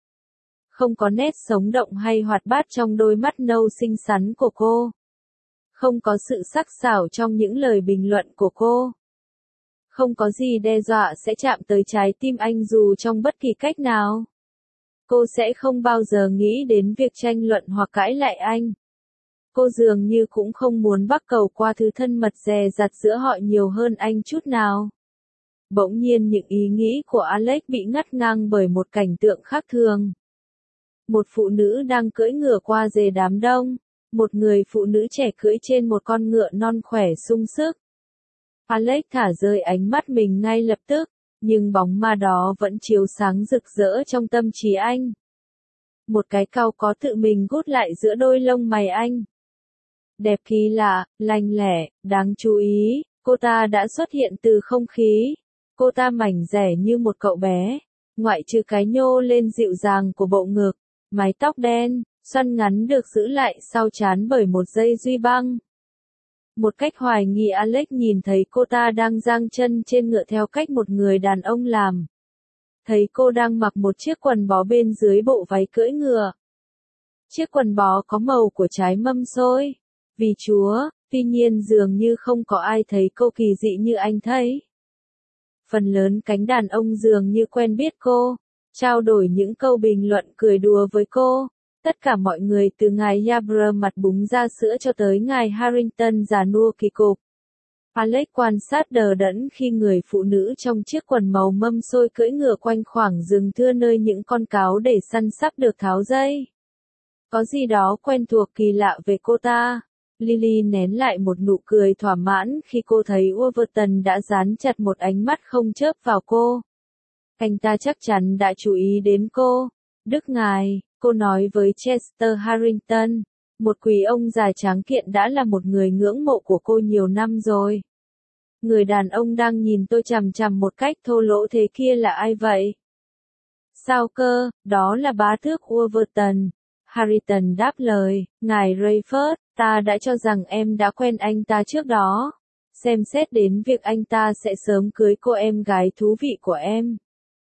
Speaker 1: Không có nét sống động hay hoạt bát trong đôi mắt nâu xinh xắn của cô. Không có sự sắc sảo trong những lời bình luận của cô. Không có gì đe dọa sẽ chạm tới trái tim anh dù trong bất kỳ cách nào. Cô sẽ không bao giờ nghĩ đến việc tranh luận hoặc cãi lại anh. Cô dường như cũng không muốn bắt cầu qua thứ thân mật dè dặt giữa họ nhiều hơn anh chút nào. Bỗng nhiên những ý nghĩ của Alex bị ngắt ngang bởi một cảnh tượng khác thường. Một phụ nữ đang cưỡi ngựa qua rìa đám đông. Một người phụ nữ trẻ cưỡi trên một con ngựa non khỏe sung sức. Alex thả rơi ánh mắt mình ngay lập tức, nhưng bóng ma đó vẫn chiếu sáng rực rỡ trong tâm trí anh. Một cái cau có tự mình gút lại giữa đôi lông mày anh. Đẹp kỳ lạ, lành lẻ, đáng chú ý, cô ta đã xuất hiện từ không khí. Cô ta mảnh dẻ như một cậu bé, ngoại trừ cái nhô lên dịu dàng của bộ ngực, mái tóc đen, xoăn ngắn được giữ lại sau trán bởi một dây duy băng. Một cách hoài nghi Alex nhìn thấy cô ta đang giang chân trên ngựa theo cách một người đàn ông làm. Thấy cô đang mặc một chiếc quần bó bên dưới bộ váy cưỡi ngựa. Chiếc quần bó có màu của trái mâm xôi. Vì Chúa, tuy nhiên dường như không có ai thấy cô kỳ dị như anh thấy. Phần lớn cánh đàn ông dường như quen biết cô, trao đổi những câu bình luận cười đùa với cô. Tất cả mọi người từ ngài Yarborough mặt búng ra sữa cho tới ngài Harrington già nua kỳ cục. Alex quan sát đờ đẫn khi người phụ nữ trong chiếc quần màu mâm xôi cưỡi ngựa quanh khoảng rừng thưa nơi những con cáo để săn sắp được tháo dây. Có gì đó quen thuộc kỳ lạ về cô ta. Lily nén lại một nụ cười thỏa mãn khi cô thấy Wolverton đã dán chặt một ánh mắt không chớp vào cô. Anh ta chắc chắn đã chú ý đến cô. Đức ngài, cô nói với Chester Harrington, một quý ông già tráng kiện đã là một người ngưỡng mộ của cô nhiều năm rồi. Người đàn ông đang nhìn tôi chằm chằm một cách thô lỗ thế kia là ai vậy? Sao cơ, đó là bá tước Wolverton. Harrington đáp lời, ngài Rayford, ta đã cho rằng em đã quen anh ta trước đó. Xem xét đến việc anh ta sẽ sớm cưới cô em gái thú vị của em.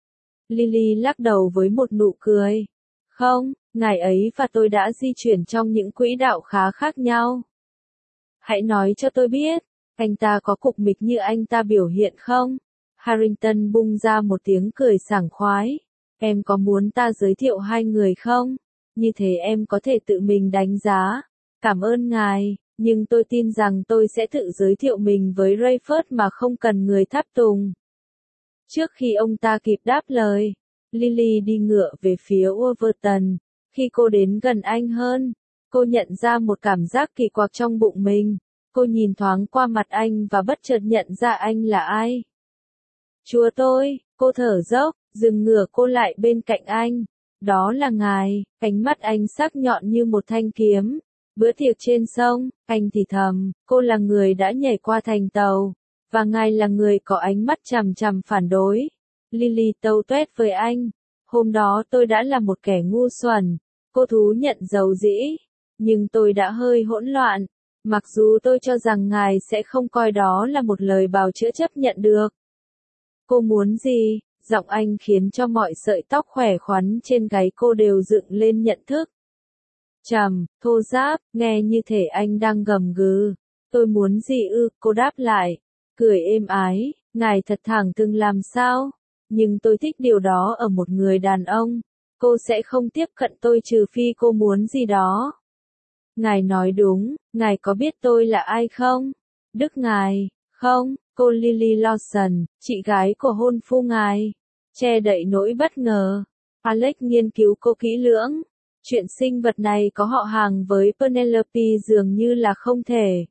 Speaker 1: Lily lắc đầu với một nụ cười. Không, ngài ấy và tôi đã di chuyển trong những quỹ đạo khá khác nhau. Hãy nói cho tôi biết, anh ta có cục mịch như anh ta biểu hiện không? Harrington bung ra một tiếng cười sảng khoái. Em có muốn ta giới thiệu hai người không? Như thế em có thể tự mình đánh giá. Cảm ơn ngài, nhưng tôi tin rằng tôi sẽ tự giới thiệu mình với Rayford mà không cần người tháp tùng. Trước khi ông ta kịp đáp lời, Lily đi ngựa về phía Wolverton. Khi cô đến gần anh hơn, cô nhận ra một cảm giác kỳ quặc trong bụng mình. Cô nhìn thoáng qua mặt anh và bất chợt nhận ra anh là ai. Chúa tôi, cô thở dốc, dừng ngựa cô lại bên cạnh anh. Đó là ngài, ánh mắt anh sắc nhọn như một thanh kiếm. Bữa tiệc trên sông, anh thì thầm, cô là người đã nhảy qua thành tàu, và ngài là người có ánh mắt chằm chằm phản đối. Lily tâu tuét với anh, hôm đó tôi đã là một kẻ ngu xuẩn, cô thú nhận dầu dĩ, nhưng tôi đã hơi hỗn loạn, mặc dù tôi cho rằng ngài sẽ không coi đó là một lời bào chữa chấp nhận được. Cô muốn gì? Giọng anh khiến cho mọi sợi tóc khỏe khoắn trên gáy cô đều dựng lên nhận thức. Trầm, thô ráp, nghe như thể anh đang gầm gừ. Tôi muốn gì ư? Cô đáp lại, cười êm ái, ngài thật thẳng thừng làm sao? Nhưng tôi thích điều đó ở một người đàn ông. Cô sẽ không tiếp cận tôi trừ phi cô muốn gì đó. Ngài nói đúng, ngài có biết tôi là ai không? Đức ngài, không, cô Lily Lawson, chị gái của hôn phu ngài. Che đậy nỗi bất ngờ. Alex nghiên cứu cô kỹ lưỡng. Chuyện sinh vật này có họ hàng với Penelope dường như là không thể.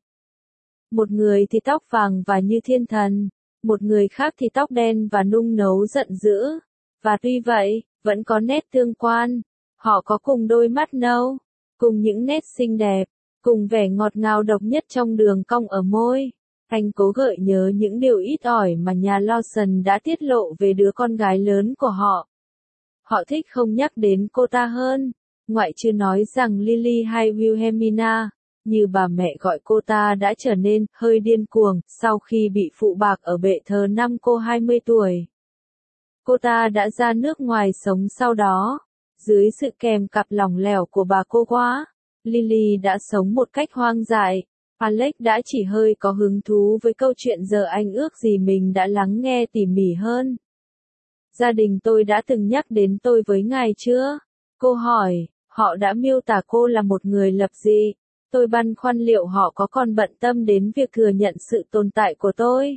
Speaker 1: Một người thì tóc vàng và như thiên thần, một người khác thì tóc đen và nung nấu giận dữ. Và tuy vậy, vẫn có nét tương quan. Họ có cùng đôi mắt nâu, cùng những nét xinh đẹp, cùng vẻ ngọt ngào độc nhất trong đường cong ở môi. Anh cố gợi nhớ những điều ít ỏi mà nhà Lawson đã tiết lộ về đứa con gái lớn của họ. Họ thích không nhắc đến cô ta hơn, ngoại trừ nói rằng Lily hay Wilhelmina, như bà mẹ gọi cô ta đã trở nên hơi điên cuồng sau khi bị phụ bạc ở bệ thờ năm cô 20 tuổi. Cô ta đã ra nước ngoài sống sau đó, dưới sự kèm cặp lỏng lẻo của bà cô quá. Lily đã sống một cách hoang dại. Alex đã chỉ hơi có hứng thú với câu chuyện giờ anh ước gì mình đã lắng nghe tỉ mỉ hơn. Gia đình tôi đã từng nhắc đến tôi với ngài chưa? Cô hỏi, họ đã miêu tả cô là một người lập dị. Tôi băn khoăn liệu họ có còn bận tâm đến việc thừa nhận sự tồn tại của tôi.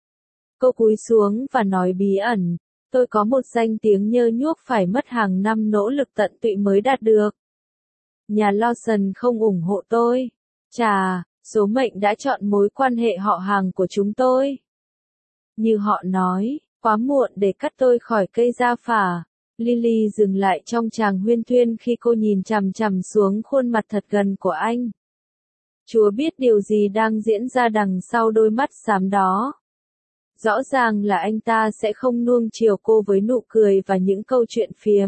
Speaker 1: Cô cúi xuống và nói bí ẩn, tôi có một danh tiếng nhơ nhuốc phải mất hàng năm nỗ lực tận tụy mới đạt được. Nhà Lawson không ủng hộ tôi. Chà, số mệnh đã chọn mối quan hệ họ hàng của chúng tôi. Như họ nói, quá muộn để cắt tôi khỏi cây gia phả. Lily dừng lại trong tràng huyên thuyên khi cô nhìn chằm chằm xuống khuôn mặt thật gần của anh. Chúa biết điều gì đang diễn ra đằng sau đôi mắt xám đó. Rõ ràng là anh ta sẽ không nuông chiều cô với nụ cười và những câu chuyện phiếm.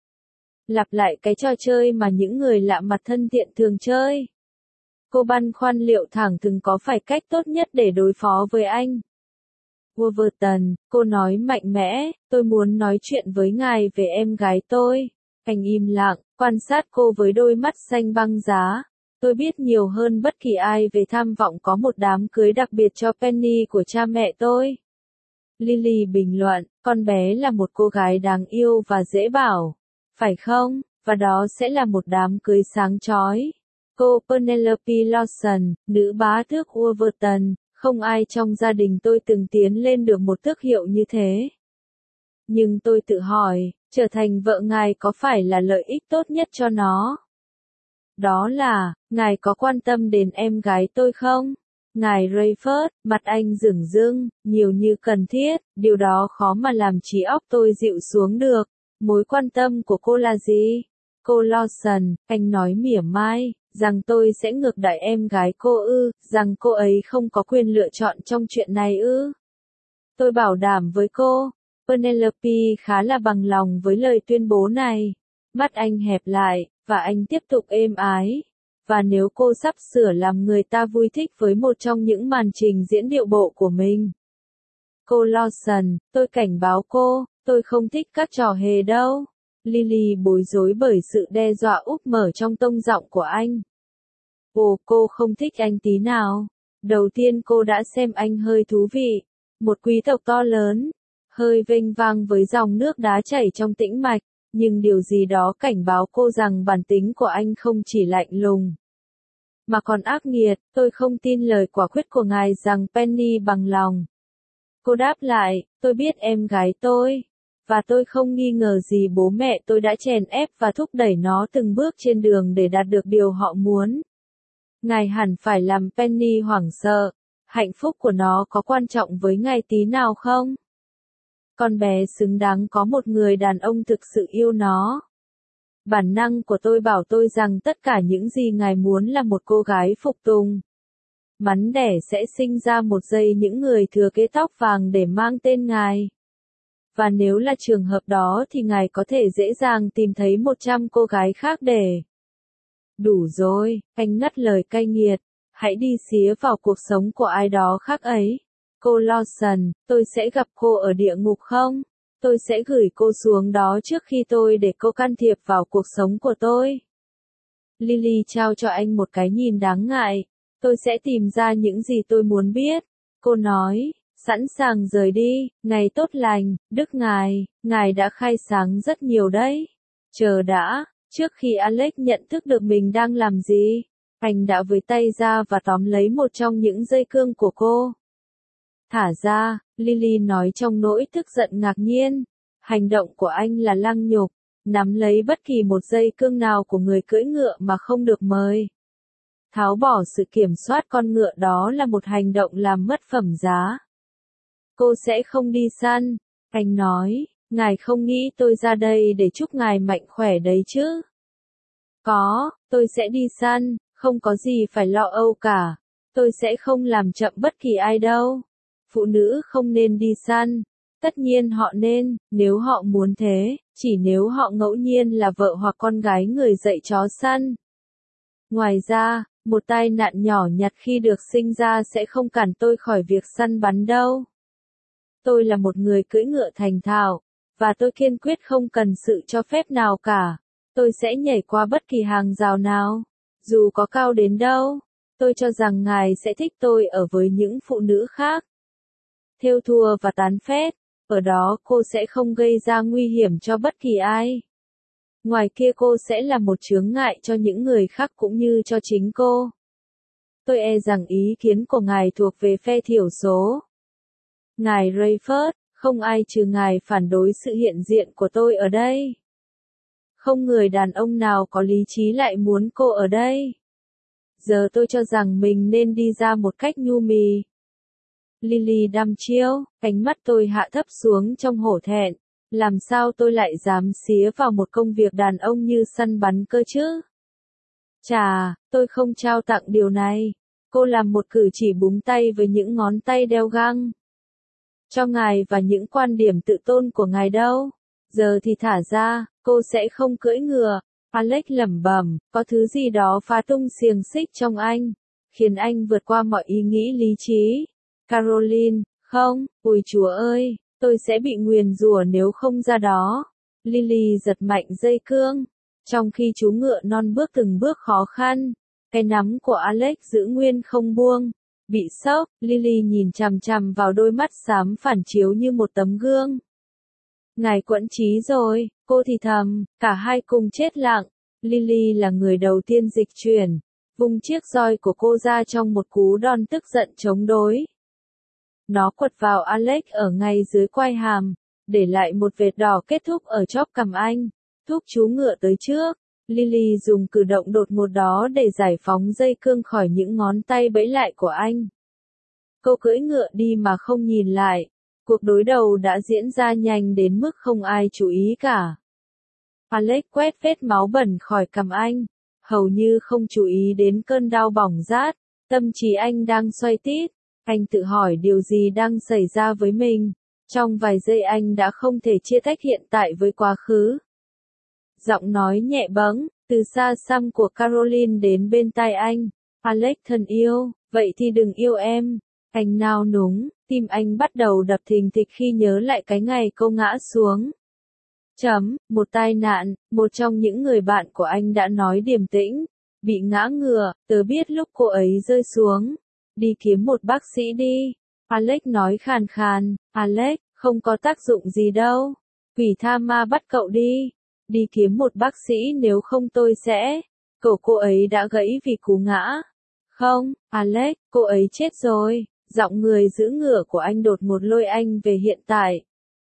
Speaker 1: Lặp lại cái trò chơi mà những người lạ mặt thân thiện thường chơi. Cô băn khoăn liệu thẳng thừng có phải cách tốt nhất để đối phó với anh. Wolverton, cô nói mạnh mẽ, tôi muốn nói chuyện với ngài về em gái tôi. Anh im lặng, quan sát cô với đôi mắt xanh băng giá. Tôi biết nhiều hơn bất kỳ ai về tham vọng có một đám cưới đặc biệt cho Penny của cha mẹ tôi. Lily bình luận, con bé là một cô gái đáng yêu và dễ bảo. Phải không? Và đó sẽ là một đám cưới sáng chói. Cô Penelope Lawson, nữ bá tước Wolverton, không ai trong gia đình tôi từng tiến lên được một tước hiệu như thế. Nhưng tôi tự hỏi, trở thành vợ ngài có phải là lợi ích tốt nhất cho nó? Đó là, ngài có quan tâm đến em gái tôi không? Ngài Rayford, mặt anh rửng rưng, nhiều như cần thiết, điều đó khó mà làm trí óc tôi dịu xuống được. Mối quan tâm của cô là gì? Cô Lawson, anh nói mỉa mai, rằng tôi sẽ ngược đãi em gái cô ư, rằng cô ấy không có quyền lựa chọn trong chuyện này ư. Tôi bảo đảm với cô, Penelope khá là bằng lòng với lời tuyên bố này. Mắt anh hẹp lại, và anh tiếp tục êm ái. Và nếu cô sắp sửa làm người ta vui thích với một trong những màn trình diễn điệu bộ của mình. Cô Lawson, tôi cảnh báo cô, tôi không thích các trò hề đâu. Lily bối rối bởi sự đe dọa úp mở trong tông giọng của anh. Ồ, cô không thích anh tí nào. Đầu tiên cô đã xem anh hơi thú vị. Một quý tộc to lớn, hơi vênh vang với dòng nước đá chảy trong tĩnh mạch. Nhưng điều gì đó cảnh báo cô rằng bản tính của anh không chỉ lạnh lùng, mà còn ác nghiệt. Tôi không tin lời quả quyết của ngài rằng Penny bằng lòng. Cô đáp lại, tôi biết em gái tôi. Và tôi không nghi ngờ gì bố mẹ tôi đã chèn ép và thúc đẩy nó từng bước trên đường để đạt được điều họ muốn. Ngài hẳn phải làm Penny hoảng sợ. Hạnh phúc của nó có quan trọng với ngài tí nào không? Con bé xứng đáng có một người đàn ông thực sự yêu nó. Bản năng của tôi bảo tôi rằng tất cả những gì ngài muốn là một cô gái phục tùng. Mắn đẻ sẽ sinh ra một giây những người thừa kế tóc vàng để mang tên ngài. Và nếu là trường hợp đó thì ngài có thể dễ dàng tìm thấy 100 cô gái khác để... Đủ rồi, anh ngắt lời cay nghiệt. Hãy đi xía vào cuộc sống của ai đó khác ấy. Cô Lawson, tôi sẽ gặp cô ở địa ngục không? Tôi sẽ gửi cô xuống đó trước khi tôi để cô can thiệp vào cuộc sống của tôi. Lily trao cho anh một cái nhìn đáng ngại. Tôi sẽ tìm ra những gì tôi muốn biết. Cô nói, sẵn sàng rời đi, ngày tốt lành, Đức ngài đã khai sáng rất nhiều đấy. Chờ đã, trước khi Alex nhận thức được mình đang làm gì, anh đã với tay ra và tóm lấy một trong những dây cương của cô. Thả ra, Lily nói trong nỗi tức giận ngạc nhiên. Hành động của anh là lăng nhục, nắm lấy bất kỳ một dây cương nào của người cưỡi ngựa mà không được mời. Tháo bỏ sự kiểm soát con ngựa đó là một hành động làm mất phẩm giá. Cô sẽ không đi săn, anh nói, ngài không nghĩ tôi ra đây để chúc ngài mạnh khỏe đấy chứ? Có, tôi sẽ đi săn, không có gì phải lo âu cả. Tôi sẽ không làm chậm bất kỳ ai đâu. Phụ nữ không nên đi săn. Tất nhiên họ nên, nếu họ muốn thế, chỉ nếu họ ngẫu nhiên là vợ hoặc con gái người dạy chó săn. Ngoài ra, một tai nạn nhỏ nhặt khi được sinh ra sẽ không cản tôi khỏi việc săn bắn đâu. Tôi là một người cưỡi ngựa thành thạo, và tôi kiên quyết không cần sự cho phép nào cả. Tôi sẽ nhảy qua bất kỳ hàng rào nào, dù có cao đến đâu. Tôi cho rằng ngài sẽ thích tôi ở với những phụ nữ khác. Thêu thùa và tán phét, ở đó cô sẽ không gây ra nguy hiểm cho bất kỳ ai. Ngoài kia cô sẽ là một chướng ngại cho những người khác cũng như cho chính cô. Tôi e rằng ý kiến của ngài thuộc về phe thiểu số. Ngài Rayford, không ai trừ ngài phản đối sự hiện diện của tôi ở đây. Không người đàn ông nào có lý trí lại muốn cô ở đây. Giờ tôi cho rằng mình nên đi ra một cách nhu mì. Lily đăm chiêu, ánh mắt tôi hạ thấp xuống trong hổ thẹn. Làm sao tôi lại dám xía vào một công việc đàn ông như săn bắn cơ chứ? Chà, tôi không trao tặng điều này. Cô làm một cử chỉ búng tay với những ngón tay đeo găng. Cho ngài và những quan điểm tự tôn của ngài đâu. Giờ thì thả ra, cô sẽ không cưỡi ngựa. Alex lẩm bẩm, có thứ gì đó phá tung xiềng xích trong anh, khiến anh vượt qua mọi ý nghĩ lý trí. Caroline, không, ôi Chúa ơi, tôi sẽ bị nguyền rủa nếu không ra đó. Lily giật mạnh dây cương, trong khi chú ngựa non bước từng bước khó khăn. Cái nắm của Alex giữ nguyên không buông. Bị sốc, Lily nhìn chằm chằm vào đôi mắt xám phản chiếu như một tấm gương. Ngài quẫn trí rồi, cô thì thầm, cả hai cùng chết lặng. Lily là người đầu tiên dịch chuyển, vung chiếc roi của cô ra trong một cú đòn tức giận chống đối. Nó quật vào Alex ở ngay dưới quai hàm, để lại một vệt đỏ kết thúc ở chóp cằm anh. Thúc chú ngựa tới trước. Lily dùng cử động đột ngột đó để giải phóng dây cương khỏi những ngón tay bẫy lại của anh. Cô cưỡi ngựa đi mà không nhìn lại. Cuộc đối đầu đã diễn ra nhanh đến mức không ai chú ý cả. Alex quét vết máu bẩn khỏi cằm anh, hầu như không chú ý đến cơn đau bỏng rát. Tâm trí anh đang xoay tít. Anh tự hỏi điều gì đang xảy ra với mình. Trong vài giây anh đã không thể chia tách hiện tại với quá khứ. Giọng nói nhẹ bẫng, từ xa xăm của Caroline đến bên tai anh. Alex thân yêu, vậy thì đừng yêu em. Anh nao núng, tim anh bắt đầu đập thình thịch khi nhớ lại cái ngày cô ngã xuống. Một tai nạn, một trong những người bạn của anh đã nói điềm tĩnh. Bị ngã ngửa, tớ biết lúc cô ấy rơi xuống. Đi kiếm một bác sĩ đi. Alex nói khàn khàn, Alex, không có tác dụng gì đâu. Quỷ tha ma bắt cậu đi. Đi kiếm một bác sĩ nếu không tôi sẽ. Cổ cô ấy đã gãy vì cú ngã. Không, Alex, cô ấy chết rồi. Giọng người giữ ngựa của anh đột ngột lôi anh về hiện tại.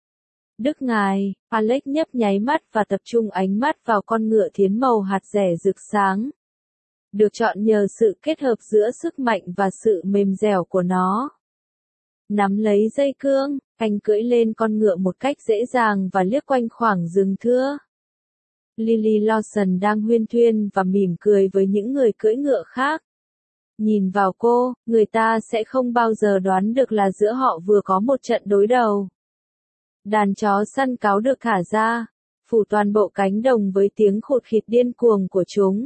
Speaker 1: Đức ngài, Alex nhấp nháy mắt và tập trung ánh mắt vào con ngựa thiến màu hạt rẻ rực sáng. Được chọn nhờ sự kết hợp giữa sức mạnh và sự mềm dẻo của nó. Nắm lấy dây cương, anh cưỡi lên con ngựa một cách dễ dàng và liếc quanh khoảng rừng thưa. Lily Lawson đang huyên thuyên và mỉm cười với những người cưỡi ngựa khác. Nhìn vào cô, người ta sẽ không bao giờ đoán được là giữa họ vừa có một trận đối đầu. Đàn chó săn cáo được thả ra, phủ toàn bộ cánh đồng với tiếng khụt khịt điên cuồng của chúng.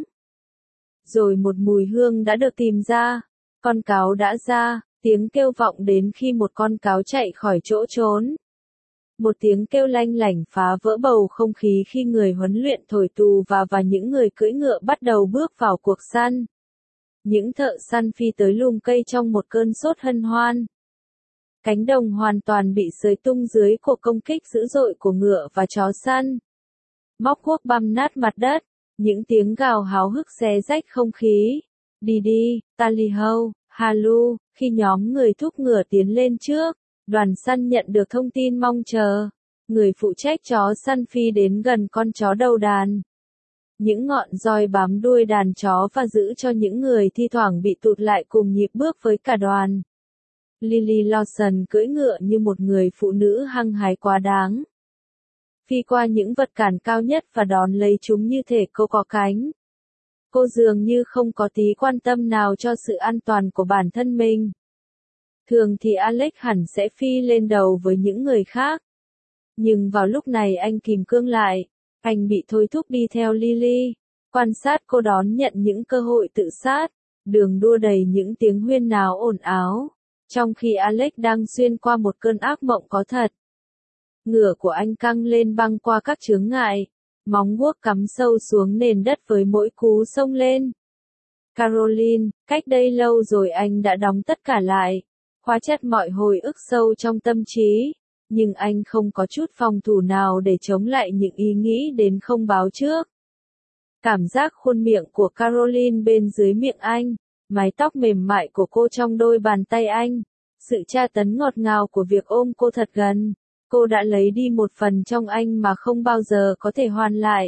Speaker 1: Rồi một mùi hương đã được tìm ra, con cáo đã ra, tiếng kêu vọng đến khi một con cáo chạy khỏi chỗ trốn. Một tiếng kêu lanh lảnh phá vỡ bầu không khí khi người huấn luyện thổi tù và những người cưỡi ngựa bắt đầu bước vào cuộc săn. Những thợ săn phi tới lùm cây trong một cơn sốt hân hoan. Cánh đồng hoàn toàn bị xới tung dưới cuộc công kích dữ dội của ngựa và chó săn. Móc cuốc băm nát mặt đất, những tiếng gào háo hức xé rách không khí. Đi đi, Tally-ho, Halu, khi nhóm người thúc ngựa tiến lên trước, đoàn săn nhận được thông tin mong chờ. Người phụ trách chó săn phi đến gần con chó đầu đàn. Những ngọn roi bám đuôi đàn chó và giữ cho những người thi thoảng bị tụt lại cùng nhịp bước với cả đoàn. Lily Lawson cưỡi ngựa như một người phụ nữ hăng hái quá đáng. Phi qua những vật cản cao nhất và đón lấy chúng như thể cô có cánh. Cô dường như không có tí quan tâm nào cho sự an toàn của bản thân mình. Thường thì Alex hẳn sẽ phi lên đầu với những người khác. Nhưng vào lúc này anh kìm cương lại. Anh bị thôi thúc đi theo Lily. Quan sát cô đón nhận những cơ hội tự sát. Đường đua đầy những tiếng huyên náo ồn áo. Trong khi Alex đang xuyên qua một cơn ác mộng có thật. Ngựa của anh căng lên băng qua các chướng ngại. Móng guốc cắm sâu xuống nền đất với mỗi cú xông lên. Caroline, cách đây lâu rồi anh đã đóng tất cả lại. Khóa chặt mọi hồi ức sâu trong tâm trí. Nhưng anh không có chút phòng thủ nào để chống lại những ý nghĩ đến không báo trước. Cảm giác khuôn miệng của Caroline bên dưới miệng anh. Mái tóc mềm mại của cô trong đôi bàn tay anh. Sự tra tấn ngọt ngào của việc ôm cô thật gần. Cô đã lấy đi một phần trong anh mà không bao giờ có thể hoàn lại.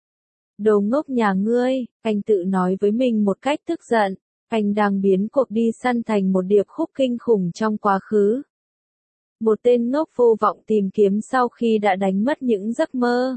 Speaker 1: Đồ ngốc nhà ngươi, anh tự nói với mình một cách tức giận. Anh đang biến cuộc đi săn thành một điệp khúc kinh khủng trong quá khứ. Một tên ngốc vô vọng tìm kiếm sau khi đã đánh mất những giấc mơ.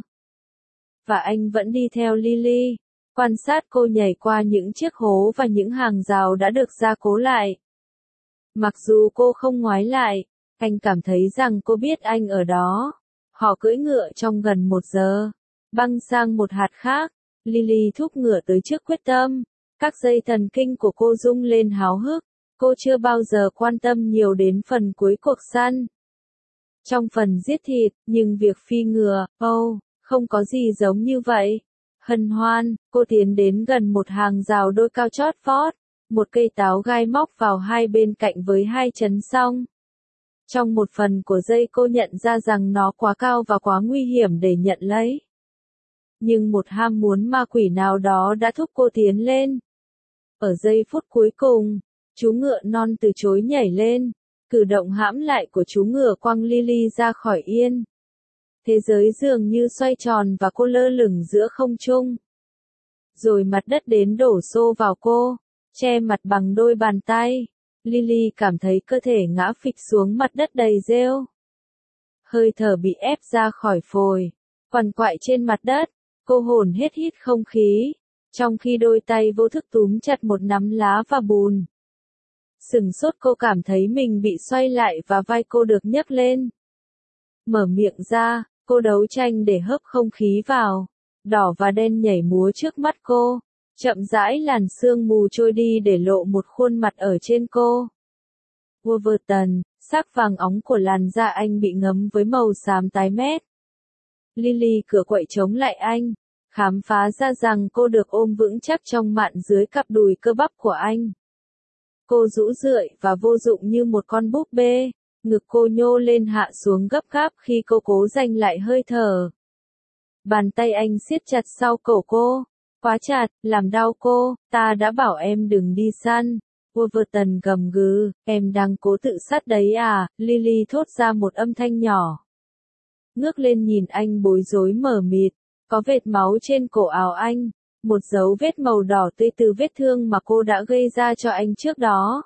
Speaker 1: Và anh vẫn đi theo Lily, quan sát cô nhảy qua những chiếc hố và những hàng rào đã được gia cố lại. Mặc dù cô không ngoái lại, anh cảm thấy rằng cô biết anh ở đó. Họ cưỡi ngựa trong gần 1 giờ. Băng sang một hạt khác, Lily thúc ngựa tới trước quyết tâm. Các dây thần kinh của cô rung lên háo hức. Cô chưa bao giờ quan tâm nhiều đến phần cuối cuộc săn. Trong phần giết thịt, nhưng việc phi ngựa, không có gì giống như vậy. Hân hoan, cô tiến đến gần một hàng rào đôi cao chót vót. Một cây táo gai móc vào hai bên cạnh với 2 chấn song. Trong một phần của dây cô nhận ra rằng nó quá cao và quá nguy hiểm để nhận lấy. Nhưng một ham muốn ma quỷ nào đó đã thúc cô tiến lên. Ở giây phút cuối cùng, chú ngựa non từ chối nhảy lên. Cử động hãm lại của chú ngựa quăng Lily ra khỏi yên. Thế giới dường như xoay tròn và cô lơ lửng giữa không trung. Rồi mặt đất đến đổ xô vào cô, che mặt bằng đôi bàn tay. Lily cảm thấy cơ thể ngã phịch xuống mặt đất đầy rêu. Hơi thở bị ép ra khỏi phổi, quằn quại trên mặt đất, cô hổn hét hít không khí, trong khi đôi tay vô thức túm chặt một nắm lá và bùn. Sửng sốt cô cảm thấy mình bị xoay lại và vai cô được nhấc lên. Mở miệng ra, cô đấu tranh để hớp không khí vào. Đỏ và đen nhảy múa trước mắt cô. Chậm rãi làn sương mù trôi đi để lộ một khuôn mặt ở trên cô. Wolverton, sắc vàng óng của làn da anh bị ngấm với màu xám tái mét. Lily cửa quậy chống lại anh, khám phá ra rằng cô được ôm vững chắc trong mạn dưới cặp đùi cơ bắp của anh. Cô rũ rượi và vô dụng như một con búp bê, ngực cô nhô lên hạ xuống gấp gáp khi cô cố giành lại hơi thở. Bàn tay anh siết chặt sau cổ cô, quá chặt, làm đau cô, ta đã bảo em đừng đi săn. Wolverton gầm gừ, em đang cố tự sát đấy à, Lily thốt ra một âm thanh nhỏ. Ngước lên nhìn anh bối rối mờ mịt, có vệt máu trên cổ áo anh, một dấu vết màu đỏ tươi từ vết thương mà cô đã gây ra cho anh trước đó.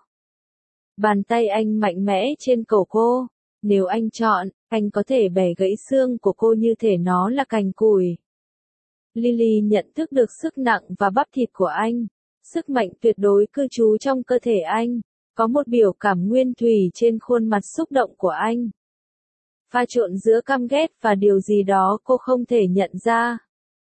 Speaker 1: Bàn tay anh mạnh mẽ trên cổ cô, nếu anh chọn, anh có thể bẻ gãy xương của cô như thể nó là cành củi. Lily nhận thức được sức nặng và bắp thịt của anh, sức mạnh tuyệt đối cư trú trong cơ thể anh, có một biểu cảm nguyên thủy trên khuôn mặt xúc động của anh. Pha trộn giữa căm ghét và điều gì đó cô không thể nhận ra.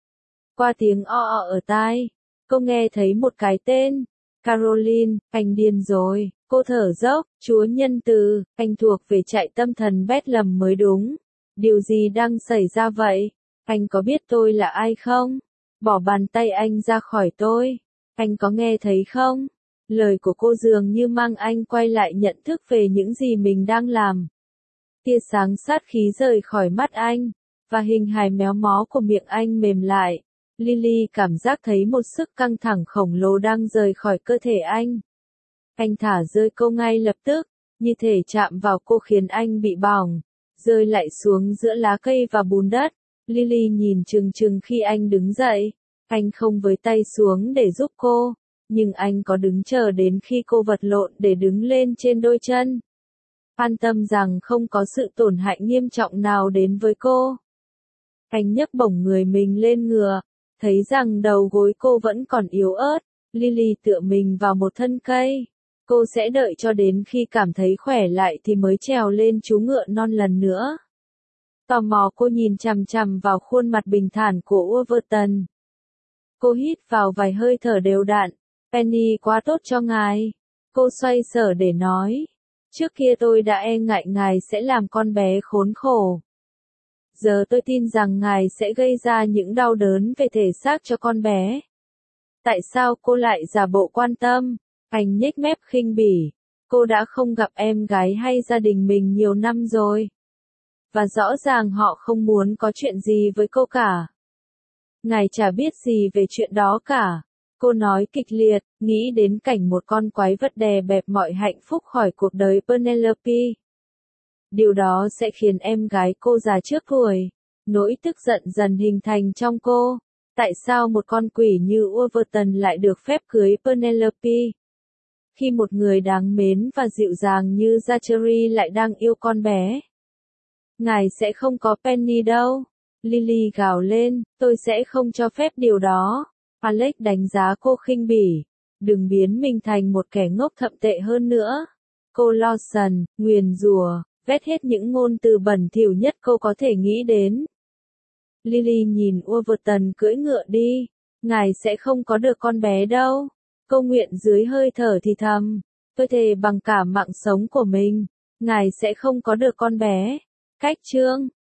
Speaker 1: Qua tiếng ở tai, cô nghe thấy một cái tên. Caroline, anh điên rồi, cô thở dốc, Chúa nhân từ, anh thuộc về trại tâm thần Bethlehem mới đúng. Điều gì đang xảy ra vậy? Anh có biết tôi là ai không? Bỏ bàn tay anh ra khỏi tôi. Anh có nghe thấy không? Lời của cô dường như mang anh quay lại nhận thức về những gì mình đang làm. Tia sáng sát khí rời khỏi mắt anh, và hình hài méo mó của miệng anh mềm lại. Lily cảm giác thấy một sức căng thẳng khổng lồ đang rời khỏi cơ thể anh. Anh thả rơi cô ngay lập tức, như thể chạm vào cô khiến anh bị bỏng, rơi lại xuống giữa lá cây và bùn đất. Lily nhìn chừng chừng khi anh đứng dậy. Anh không với tay xuống để giúp cô, nhưng anh có đứng chờ đến khi cô vật lộn để đứng lên trên đôi chân. An tâm rằng không có sự tổn hại nghiêm trọng nào đến với cô. Anh nhấc bổng người mình lên ngựa, thấy rằng đầu gối cô vẫn còn yếu ớt. Lily tựa mình vào một thân cây. Cô sẽ đợi cho đến khi cảm thấy khỏe lại thì mới trèo lên chú ngựa non lần nữa. Tò mò cô nhìn chằm chằm vào khuôn mặt bình thản của Wolverton. Cô hít vào vài hơi thở đều đặn. Penny quá tốt cho ngài. Cô xoay sở để nói. Trước kia tôi đã e ngại ngài sẽ làm con bé khốn khổ. Giờ tôi tin rằng ngài sẽ gây ra những đau đớn về thể xác cho con bé. Tại sao cô lại giả bộ quan tâm? Anh nhếch mép khinh bỉ. Cô đã không gặp em gái hay gia đình mình nhiều năm rồi. Và rõ ràng họ không muốn có chuyện gì với cô cả. Ngài chả biết gì về chuyện đó cả. Cô nói kịch liệt, nghĩ đến cảnh một con quái vật đè bẹp mọi hạnh phúc khỏi cuộc đời Penelope. Điều đó sẽ khiến em gái cô già trước tuổi. Nỗi tức giận dần hình thành trong cô. Tại sao một con quỷ như Wolverton lại được phép cưới Penelope? Khi một người đáng mến và dịu dàng như Zachary lại đang yêu con bé. Ngài sẽ không có Penny đâu. Lily gào lên, tôi sẽ không cho phép điều đó. Alex đánh giá cô khinh bỉ. Đừng biến mình thành một kẻ ngốc thậm tệ hơn nữa. Cô Lawson, nguyền rủa, vét hết những ngôn từ bẩn thỉu nhất cô có thể nghĩ đến. Lily nhìn Wolverton cưỡi ngựa đi. Ngài sẽ không có được con bé đâu. Cô nguyện dưới hơi thở thì thầm. Tôi thề bằng cả mạng sống của mình. Ngài sẽ không có được con bé. Cách chương